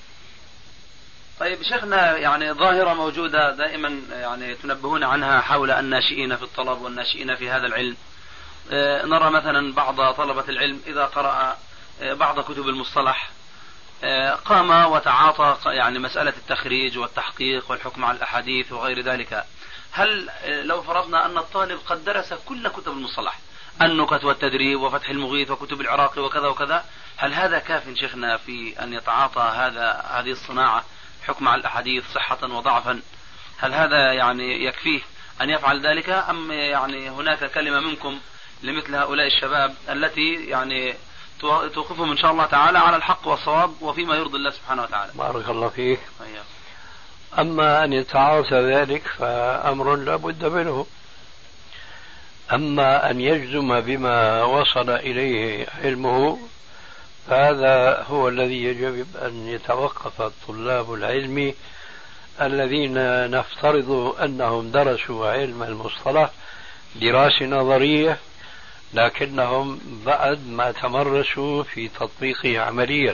طيب شيخنا، يعني ظاهرة موجودة دائما يعني تنبهون عنها حول الناشئين في الطلب والناشئين في هذا العلم. نرى مثلا بعض طلبة العلم إذا قرأ بعض كتب المصطلح قام وتعاطى يعني مسألة التخريج والتحقيق والحكم على الأحاديث وغير ذلك. هل لو فرضنا أن الطالب قد درس كل كتب المصطلح، النكت والتدريب وفتح المغيث وكتب العراقي وكذا وكذا، هل هذا كاف شيخنا في أن يتعاطى هذه الصناعة حكم على الأحاديث صحة وضعفا؟ هل هذا يعني يكفيه أن يفعل ذلك، أم يعني هناك كلمة منكم لمثل هؤلاء الشباب التي يعني توقفهم إن شاء الله تعالى على الحق والصواب وفيما يرضي الله سبحانه وتعالى؟ بارك الله فيك. أما أن يتعاطى ذلك فأمر لا بد منه، أما أن يجزم بما وصل إليه علمه فهذا هو الذي يجب أن يتوقف طلاب العلم الذين نفترض أنهم درسوا علم المصطلح دراسة نظرية، لكنهم بعد ما تمرسوا في تطبيقه عمليا.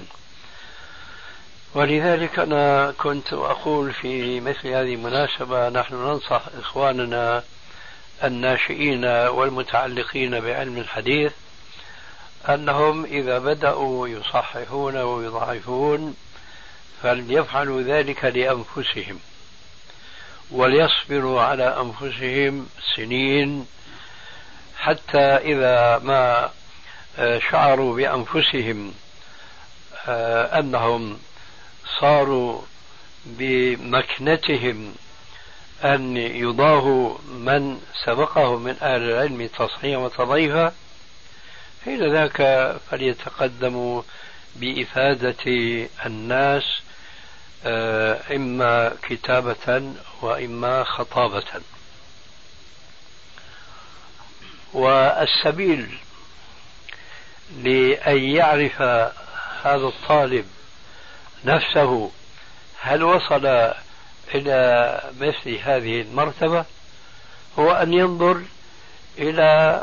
ولذلك أنا كنت أقول في مثل هذه المناسبة نحن ننصح إخواننا الناشئين والمتعلقين بعلم الحديث أنهم إذا بدأوا يصححون ويضعفون فليفعلوا ذلك لأنفسهم، وليصبروا على أنفسهم سنين حتى إذا ما شعروا بأنفسهم أنهم صاروا بمكنتهم أن يضاهوا من سبقه من أهل العلم تصحيحا وتضعيفا، حين ذاك فليتقدموا بإفادة الناس إما كتابة وإما خطابة. والسبيل لأن يعرف هذا الطالب نفسه هل وصل إلى مثل هذه المرتبة هو أن ينظر إلى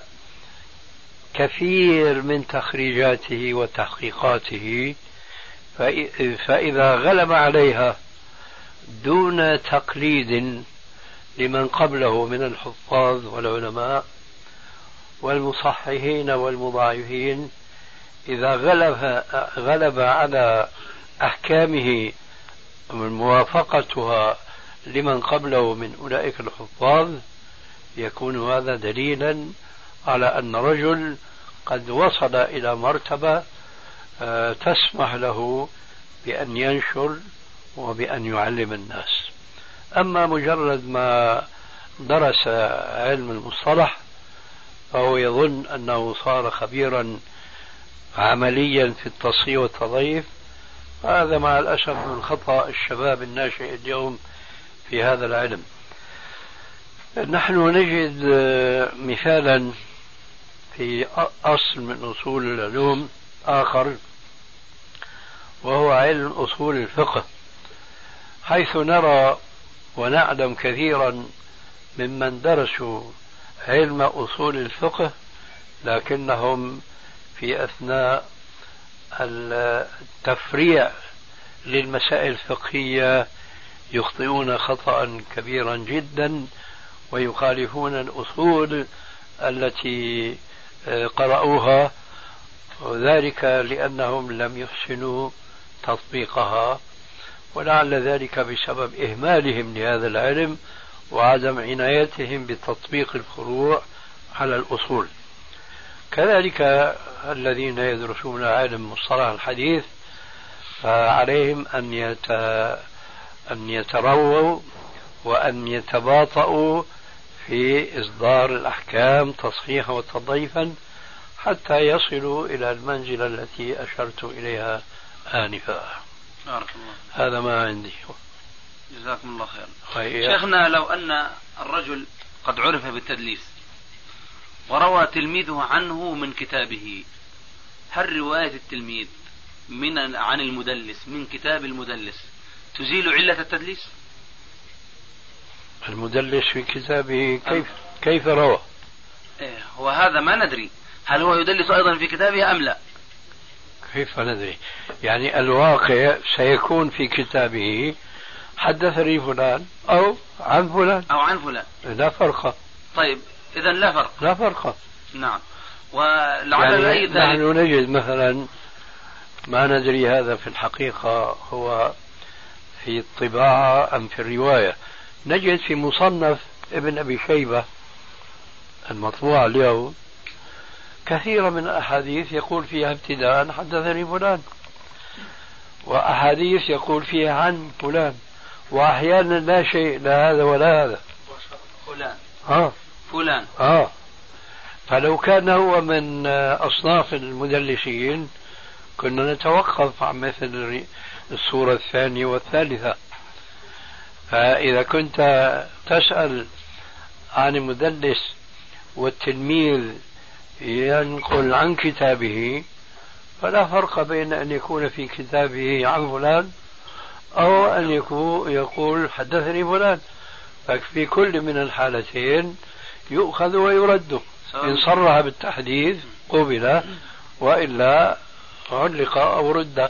كثير من تخريجاته وتحقيقاته، فإذا غلب عليها دون تقليد لمن قبله من الحفاظ والعلماء والمصححين والمضاعفين، إذا غلب على أحكامه موافقتها لمن قبله من أولئك الحفاظ، يكون هذا دليلا على أن رجل قد وصل إلى مرتبة تسمح له بأن ينشر وبأن يعلم الناس. أما مجرد ما درس علم المصطلح فهو يظن أنه صار خبيرا عمليا في التصحيح والتضعيف، هذا مع الأسف من خطأ الشباب الناشئ اليوم في هذا العلم. نحن نجد مثالا في أصل من أصول العلوم آخر، وهو علم أصول الفقه، حيث نرى ونعلم كثيرا ممن درسوا علم أصول الفقه لكنهم في أثناء التفريع للمسائل الفقهية يخطئون خطأ كبيرا جدا ويخالفون الأصول التي قرأوها، وذلك لأنهم لم يحسنوا تطبيقها، ولعل ذلك بسبب إهمالهم لهذا العلم وعدم عنايتهم بتطبيق الفروع على الأصول. كذلك الذين يدرسون علم مصطلح الحديث فعليهم أن يترووا وأن يتباطؤوا في إصدار الأحكام تصحيحا وتضعيفا حتى يصلوا إلى المنزلة التي أشرت إليها آنفا. بارك الله. هذا ما عندي. جزاكم الله خيرا. شيخنا، لو أن الرجل قد عرف بالتدليس وروى تلميذه عنه من كتابه، هل رواية التلميذ عن المدلس من كتاب المدلس تزيل علة التدليس؟ المدلس في كتابه كيف روى؟ وهذا ما ندري هل هو يدلس أيضا في كتابه أم لا. كيف ندري؟ يعني الواقع سيكون في كتابه حدثني فلان أو عن فلان أو عن فلان، لا فرق. طيب إذا لا فرق. نعم. ولعل يعني نحن نجد مثلا، ما ندري هذا في الحقيقة هو في الطباعة أم في الرواية، نجد في مصنف ابن أبي شيبة المطبوع اليوم كثيرا من الأحاديث يقول فيها ابتداء حدثني فلان، وأحاديث يقول فيها عن فلان، وأحيانا لا شيء لا هذا ولا هذا فلان. فلو كان هو من أصناف المدلسين كنا نتوقف عن مثل الصورة الثانية والثالثة. فإذا كنت تسأل عن المدلس والتلميذ ينقل عن كتابه، فلا فرق بين أن يكون في كتابه عن فلان أو أن يقول حدثني فلان، ففي كل من الحالتين يؤخذ ويرد. إن صرح بالتحديث قبل، وإلا علق أو رد.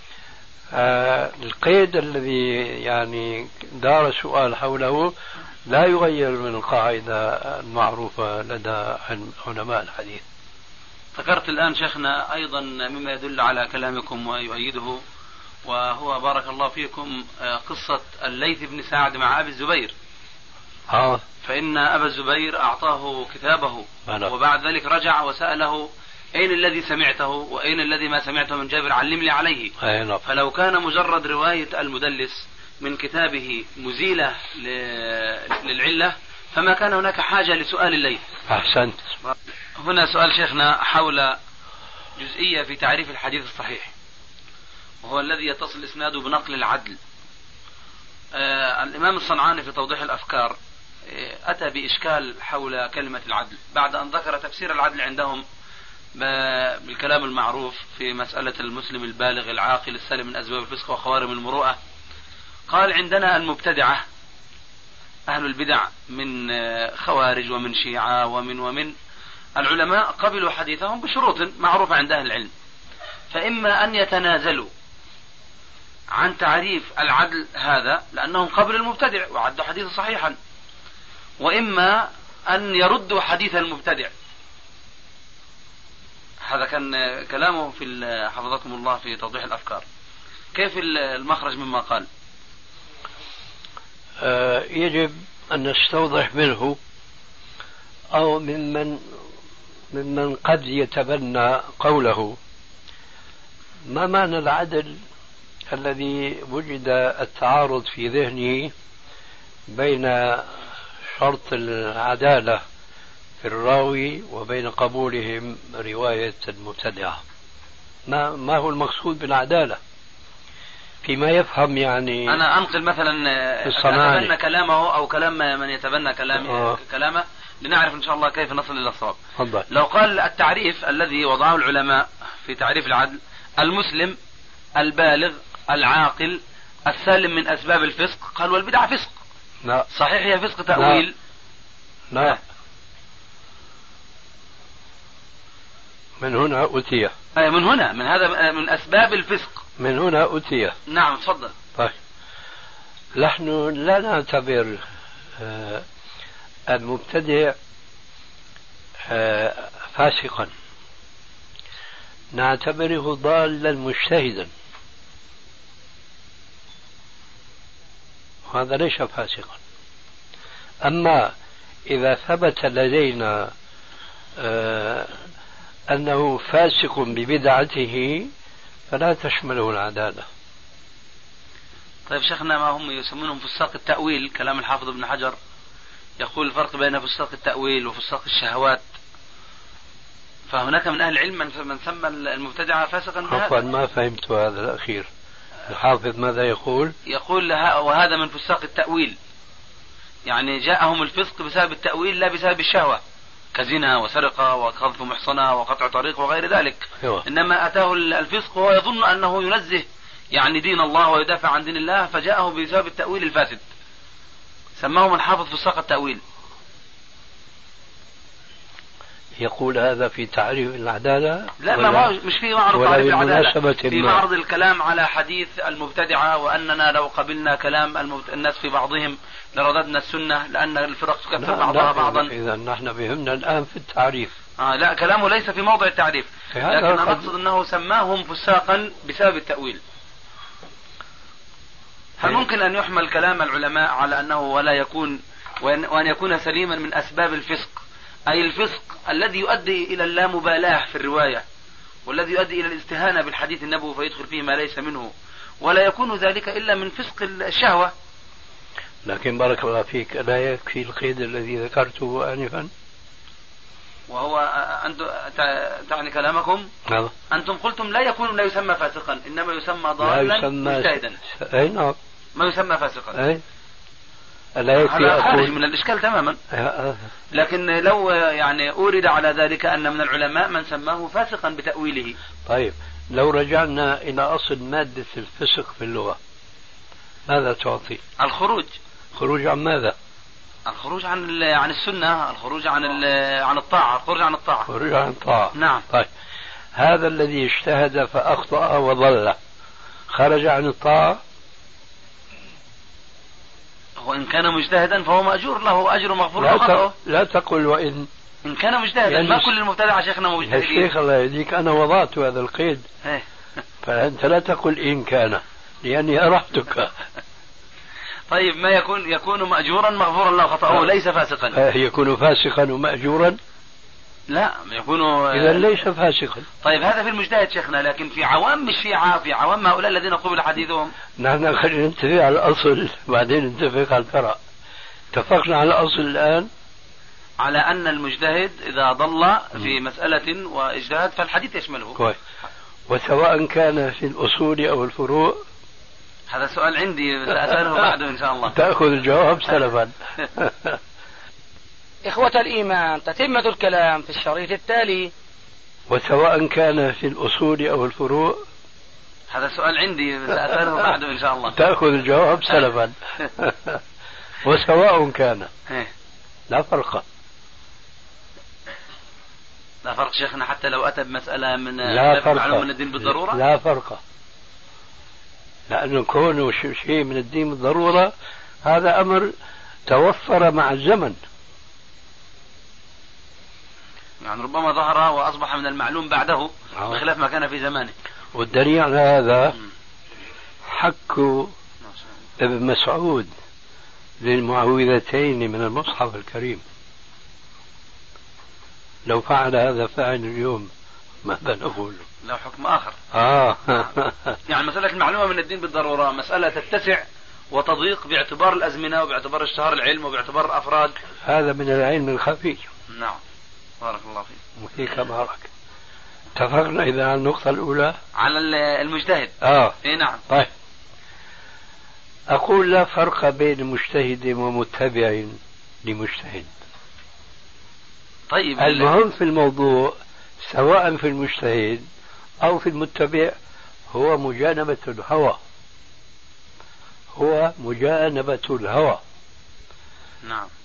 القيد الذي يعني دار السؤال حوله لا يغير من القاعدة المعروفة لدى علماء الحديث. ذكرت الآن شيخنا أيضا مما يدل على كلامكم ويؤيده، وهو بارك الله فيكم قصة الليث بن سعد مع أبي الزبير. فإن أبا الزبير أعطاه كتابه وبعد ذلك رجع وسأله أين الذي سمعته وأين الذي ما سمعته من جابر، علمني عليه. فلو كان مجرد رواية المدلس من كتابه مزيلة للعلة فما كان هناك حاجة لسؤال الليث. أحسنت. هنا سؤال شيخنا حول جزئية في تعريف الحديث الصحيح، وهو الذي يتصل إسناده بنقل العدل. الإمام الصنعاني في توضيح الأفكار أتى بإشكال حول كلمة العدل بعد أن ذكر تفسير العدل عندهم بالكلام المعروف في مسألة المسلم البالغ العاقل السالم من أسباب الفسق وخوارم المروءة. قال عندنا المبتدعة أهل البدع من خوارج ومن شيعة ومن العلماء قبلوا حديثهم بشروط معروفة عند أهل العلم، فإما أن يتنازلوا عن تعريف العدل هذا لأنهم قبل المبتدع وعدوا حديثا صحيحا، وإما أن يردوا حديث المبتدع. هذا كان كلامه في حفظكم الله في توضيح الأفكار. كيف المخرج مما قال؟ يجب أن نستوضح منه أو ممن قد يتبنى قوله ما معنى العدل الذي وجد التعارض في ذهنه بين شرط العدالة في الراوي وبين قبولهم رواية المبتدعة. ما هو المقصود بالعدالة فيما يفهم؟ يعني أنا أنقل مثلا أتبنى كلامه أو كلام من يتبنى كلامه لنعرف إن شاء الله كيف نصل إلى الصواب. لو قال التعريف الذي وضعه العلماء في تعريف العدل المسلم البالغ العاقل السالم من أسباب الفسق، قال والبدعة فسق. لا. صحيح هي فسق تأويل. لا. من هنا أتي. من هنا من هذا من أسباب الفسق. من هنا أتي. نعم تفضل. طيب نحن لا نعتبر المبتدع فاسقا، نعتبره ضالا مجتهدا، هذا ليس فاسقا. أما إذا ثبت لدينا أنه فاسق ببدعته فلا تشمله العدالة. طيب شيخنا، ما هم يسمونهم فساق التأويل، كلام الحافظ ابن حجر يقول الفرق بين فساق التأويل وفساق الشهوات، فهناك من أهل العلم من سمى المبتدعة فاسقا بهذا. عفوا ما فهمت هذا الأخير، الحافظ ماذا يقول؟ يقول وهذا من فساق التأويل، يعني جاءهم الفسق بسبب التأويل لا بسبب الشهوة، كزنا وسرقة وقذف محصنة وقطع طريق وغير ذلك. إنما أتاه الفسق وهو يظن أنه ينزه يعني دين الله ويدافع عن دين الله، فجاءه بسبب التأويل الفاسد، سماهم الحافظ فساق التأويل. يقول هذا في تعريف العدالة؟ لا، ما مش في معرض تعريف العدالة، في معرض الكلام على حديث المبتدعة، وأننا لو قبلنا كلام الناس في بعضهم لرددنا السنة، لأن الفرق تكفر بعضها بعضا. إذا نحن فهمنا الآن في التعريف. لا، كلامه ليس في موضع التعريف، لكن أنا أقصد أنه سماهم فساقا بسبب التأويل. هل ممكن أن يحمل كلام العلماء على أنه ولا يكون وأن يكون سليما من أسباب الفسق، أي الفسق الذي يؤدي إلى اللامبالاة في الرواية، والذي يؤدي إلى الاستهانة بالحديث النبوي فيدخل فيه ما ليس منه، ولا يكون ذلك إلا من فسق الشهوة. لكن بارك الله فيك، لا يكفي القيد الذي ذكرته آنفا، وهو تعني كلامكم. أنتم قلتم لا يسمى فاسقا، إنما يسمى ضالا مجتهدا. أي نعم، ما يسمى فاسقا. أي لا يكفي خارج من الإشكال تماما. لكن لو يعني أورد على ذلك أن من العلماء من سماه فاسقا بتأويله. طيب لو رجعنا إلى أصل مادة الفسق في اللغة، ماذا تعطي؟ الخروج. خروج عن ماذا؟ الخروج عن السنة، الخروج عن الطاعة، الخروج عن الطاعة. خروج عن الطاعة. نعم. طيب هذا الذي اجتهد فأخطأ وضل خرج عن الطاعة؟ وإن كان مجتهدا فهو مأجور له أجر مغفور له خطأه. لا تقل وإن كان مجتهدا، يعني ما كل المبتدع شيخنا مجتهدين. يا شيخ الله يهديك، أنا وضعت هذا القيد فأنت لا تقل إن كان، لأني أرحتك. طيب ما يكون مأجورا مغفورا له خطأه، ليس فاسقا. يكون فاسقا ومأجورا؟ لا، يكون إذا ليس فاسقا. طيب هذا في المجتهد شيخنا، لكن في عوام الشيعة، في عوام هؤلاء الذين قبل حديثهم. نحن خلينا نتفق على الأصل بعدين نتفق على الفرع. اتفقنا على الأصل الآن على أن المجتهد إذا ضل في مسألة واجتهد فالحديث يشمله. كويس. وسواء كان في الأصول أو الفروع؟ هذا سؤال عندي سأسأله بعده إن شاء الله. تأخذ الجواب سلفا. إخوة الإيمان، تتمة الكلام في الشريط التالي. وسواء كان في الأصول أو الفروع؟ هذا سؤال عندي سأسأله بعده إن شاء الله. تأخذ الجواب سلفا. وسواء كان، لا فرق. لا فرق شيخنا، حتى لو أتى بمسألة من معلومة من الدين بالضرورة؟ لا فرق، لأنه كونه شيء من الدين بالضرورة هذا أمر توفر مع الزمن، يعني ربما ظهر وأصبح من المعلوم بعده بخلاف ما كان في زمانه. والدليل على هذا حك ابن مسعود للمعوذتين من المصحف الكريم. لو فعل هذا فاعل اليوم ماذا نقول؟ له حكم آخر. يعني مسألة المعلومة من الدين بالضرورة مسألة تتسع وتضيق باعتبار الأزمنة وباعتبار اشتهار العلم وباعتبار الأفراد. هذا من العلم الخفي. نعم، بارك الله فيك. وفيك بارك. اتفقنا إذا على النقطة الأولى على المجتهد. إيه نعم. طيب أقول لا فرق بين مجتهد ومتبع لمجتهد. طيب المهم في الموضوع سواء في المجتهد أو في المتبع هو مجانبة الهوى، هو مجانبة الهوى. نعم.